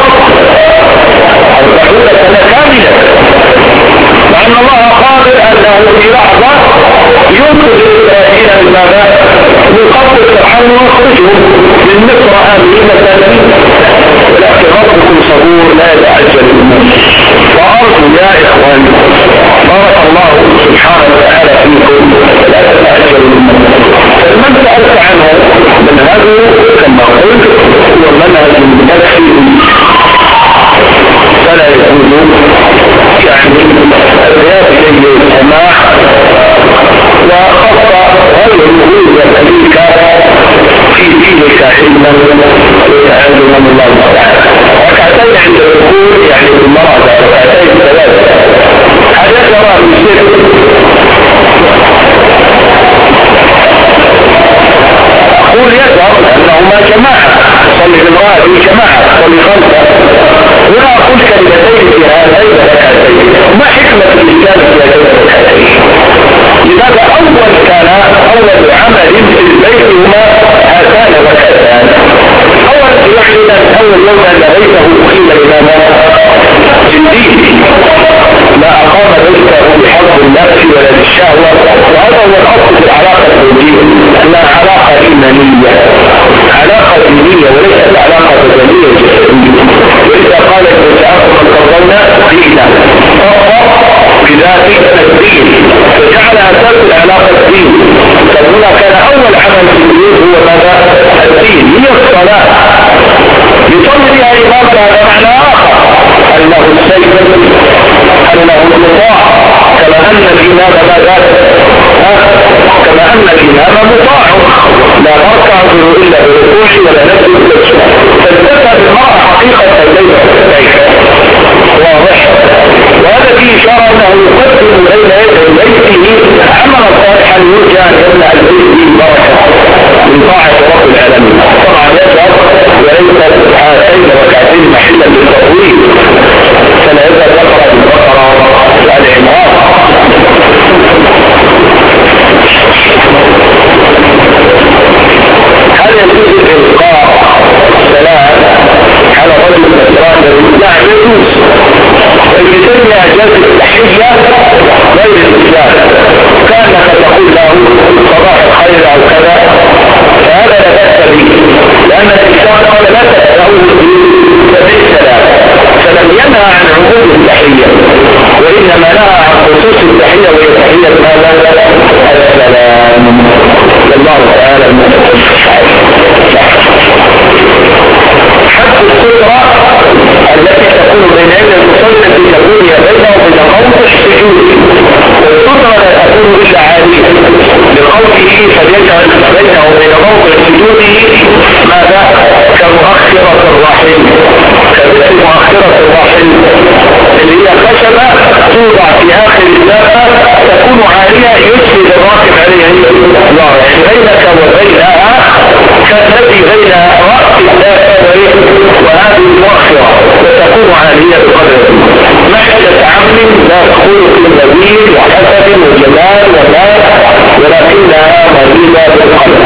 40 سنه كامله، مع ان الله قادر انه في لحظه ينقذ الاسرائيليين من ماذا؟ من قبضه فرعون ويخرجهم من مصر امنين سالمين. ولكن ربكم صبور لا يتعجل الامور. وارجو يا اخواني بارك الله سبحانه وتعالى فيكم لا تتعجل الامور. فمن سالت عنه منهجه كما قلت هو منهج نفسي فلا يكون يعني الذهاب اليه السماح، وخاصه غير الوجود ذلك في دينك علما وتعلما من الله تعالى. ركعتين عند الركوع يعني المرأة ركعتين ثلاثة هذا يرى المسلم أقول يظهر أنهما جماعة، صلي بالمرأة في جماعة صلي خمسة، ولا أقول كلمتين في هذين الركعتين. ما حكمة الإسلام في هذين الركعتين؟ لماذا كان أول عمل في البيت هما هاتان الركعتان؟ أول يوم أن بيته أقيم الإمام الدين، لا أقام بيته بحظ النفس ولا بالشهوة، وهذا هو الأصل في العلاقة الزوجية، أنها علاقة إيمانية، علاقة دينية وليست علاقة بدنية جسدية. وإذا قالت نساءكم من ترضون دينا بذات الدين فجعل أساس العلاقة الدين. فهنا كان أول عمل في الدين هو ماذا؟ الدين، هي الصلاة. يصلي بها الإمام هذا معنى آخر، أنه السيد أنه إنما مطاع لا تركع إلا بركوع ولا نفس التسوى فالتسى بالمرأة حقيقة بين الفتين واضح. وهذا فيه إشارة أنه يقدم بين يدي بيته عملا صالحا يرجى أن يمنع البيت به بركة من طاعة رب العالمين. طبعا يشعر وليس هاتين ركعتين محلا للتطويل فلا يبقى يقرأ بالبقرة والعمران. هل يجوز إلقاء السلام على رجل النصراني؟ نعم يجوز. ابن تيمية أجاز التحية غير الإسلام كأنك تقول له صباح الخير أو كذا فهذا لا بأس به لأن الإسلام قال لا تبدأوا بالسلام فلم ينهى عن عموم التحية وإنما نهى عن خصوص التحية وهي تحية ماذا؟ السلام. الله تعالى حتى السترة التي تكون بين يدي المصلي تكون بينه وبين موضع السجود والسترة لا تكون إلا عالية لقوله فليجعل بينه وبين موضع سجوده ماذا؟ كمؤخرة الرحل كمثل مؤخرة الرحل اللي هي خشبة توضع في آخر الدابة تكون عالية يجري الراكب عليها الله يعني بينك وبينها كالذي بين رأس الدابة وهذه المؤخرة وتكون عالية بقدر محجة عم لا خلق نبيل وحسب وجمال ومال ولكنها مزيدة بالقدر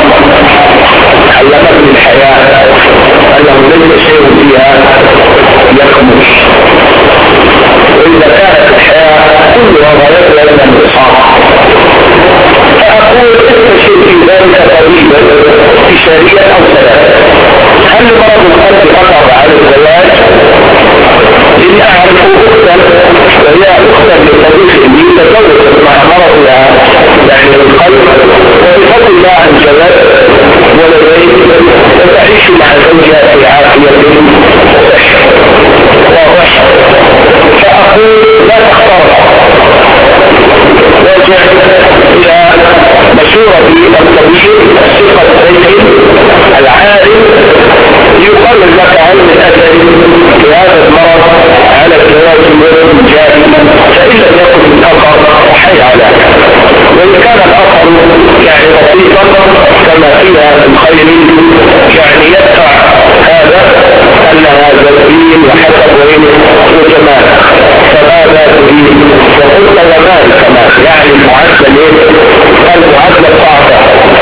علمتني الحياة أنه ليس شيء فيها يخمش وإذا كانت الحياة كلها غايتها إلى النصارى فأقول استشير في ذلك طبيبا استشاريا أو ثلاثة. هل مرض القلب أقرب على الزواج؟ إني أعرف أختا وهي أختا لصديق لي تزوجت مع مرضها يعني القلب وبفضل الله عن جواز ولدين وتعيش مع زوجها في عافية وصحة واضح. فأقول لا تختار وارجع إلى مشورة الطبيب الثقة الزين العالم يقرر لك عن الأثر في هذا المرض على الزواج من جائزا فإن لم يكن الأثر حي على وإن كان الأثر يعني بسيطا كما فيها الخير يعني يدفع هذا أنها زوجين وحسب وجمال فماذا تريد وقلت ومال كمان يعني المعدل المعدل صعبة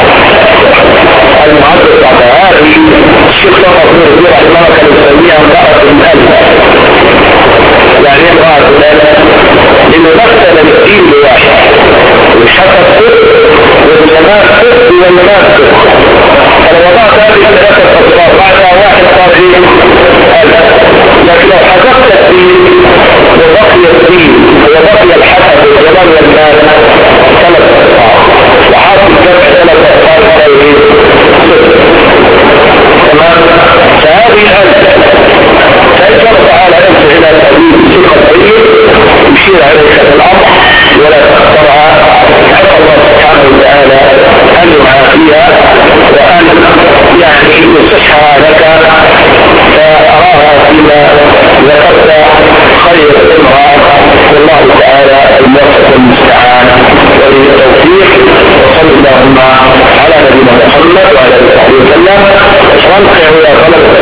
المعدل صعبة هذه الشيخ لطف نور رحمه كان يسميها امرأة الألف يعني امرأة الألف إنه مثل الدين بواحد والحسب صدق والجمال صدق والمال صدق فلو وضعت هذه الثلاثة أصفار بعدها واحد صار ألف لكن لو حذفت الدين وبقي الدين وبقي الحسب والجمال والمال ثلاث أصفار وحاصل جمع ثلاث أصفار غير صدق تمام. فهذه الألف فإن تعالى ينسى إلى تأويل ثقة طيب يشير عليك في الأمر ولا تخترها حتى الله سبحانه وتعالى أن يعافيها وأن يعني يصحها لك فأراها فيما ذكرت خير امرأة والله تعالى الموفق المستعان ولي التوفيق. وصلى اللهم على نبينا محمد وعلى اله وصحبه وسلم. وانقعوا يا طلبة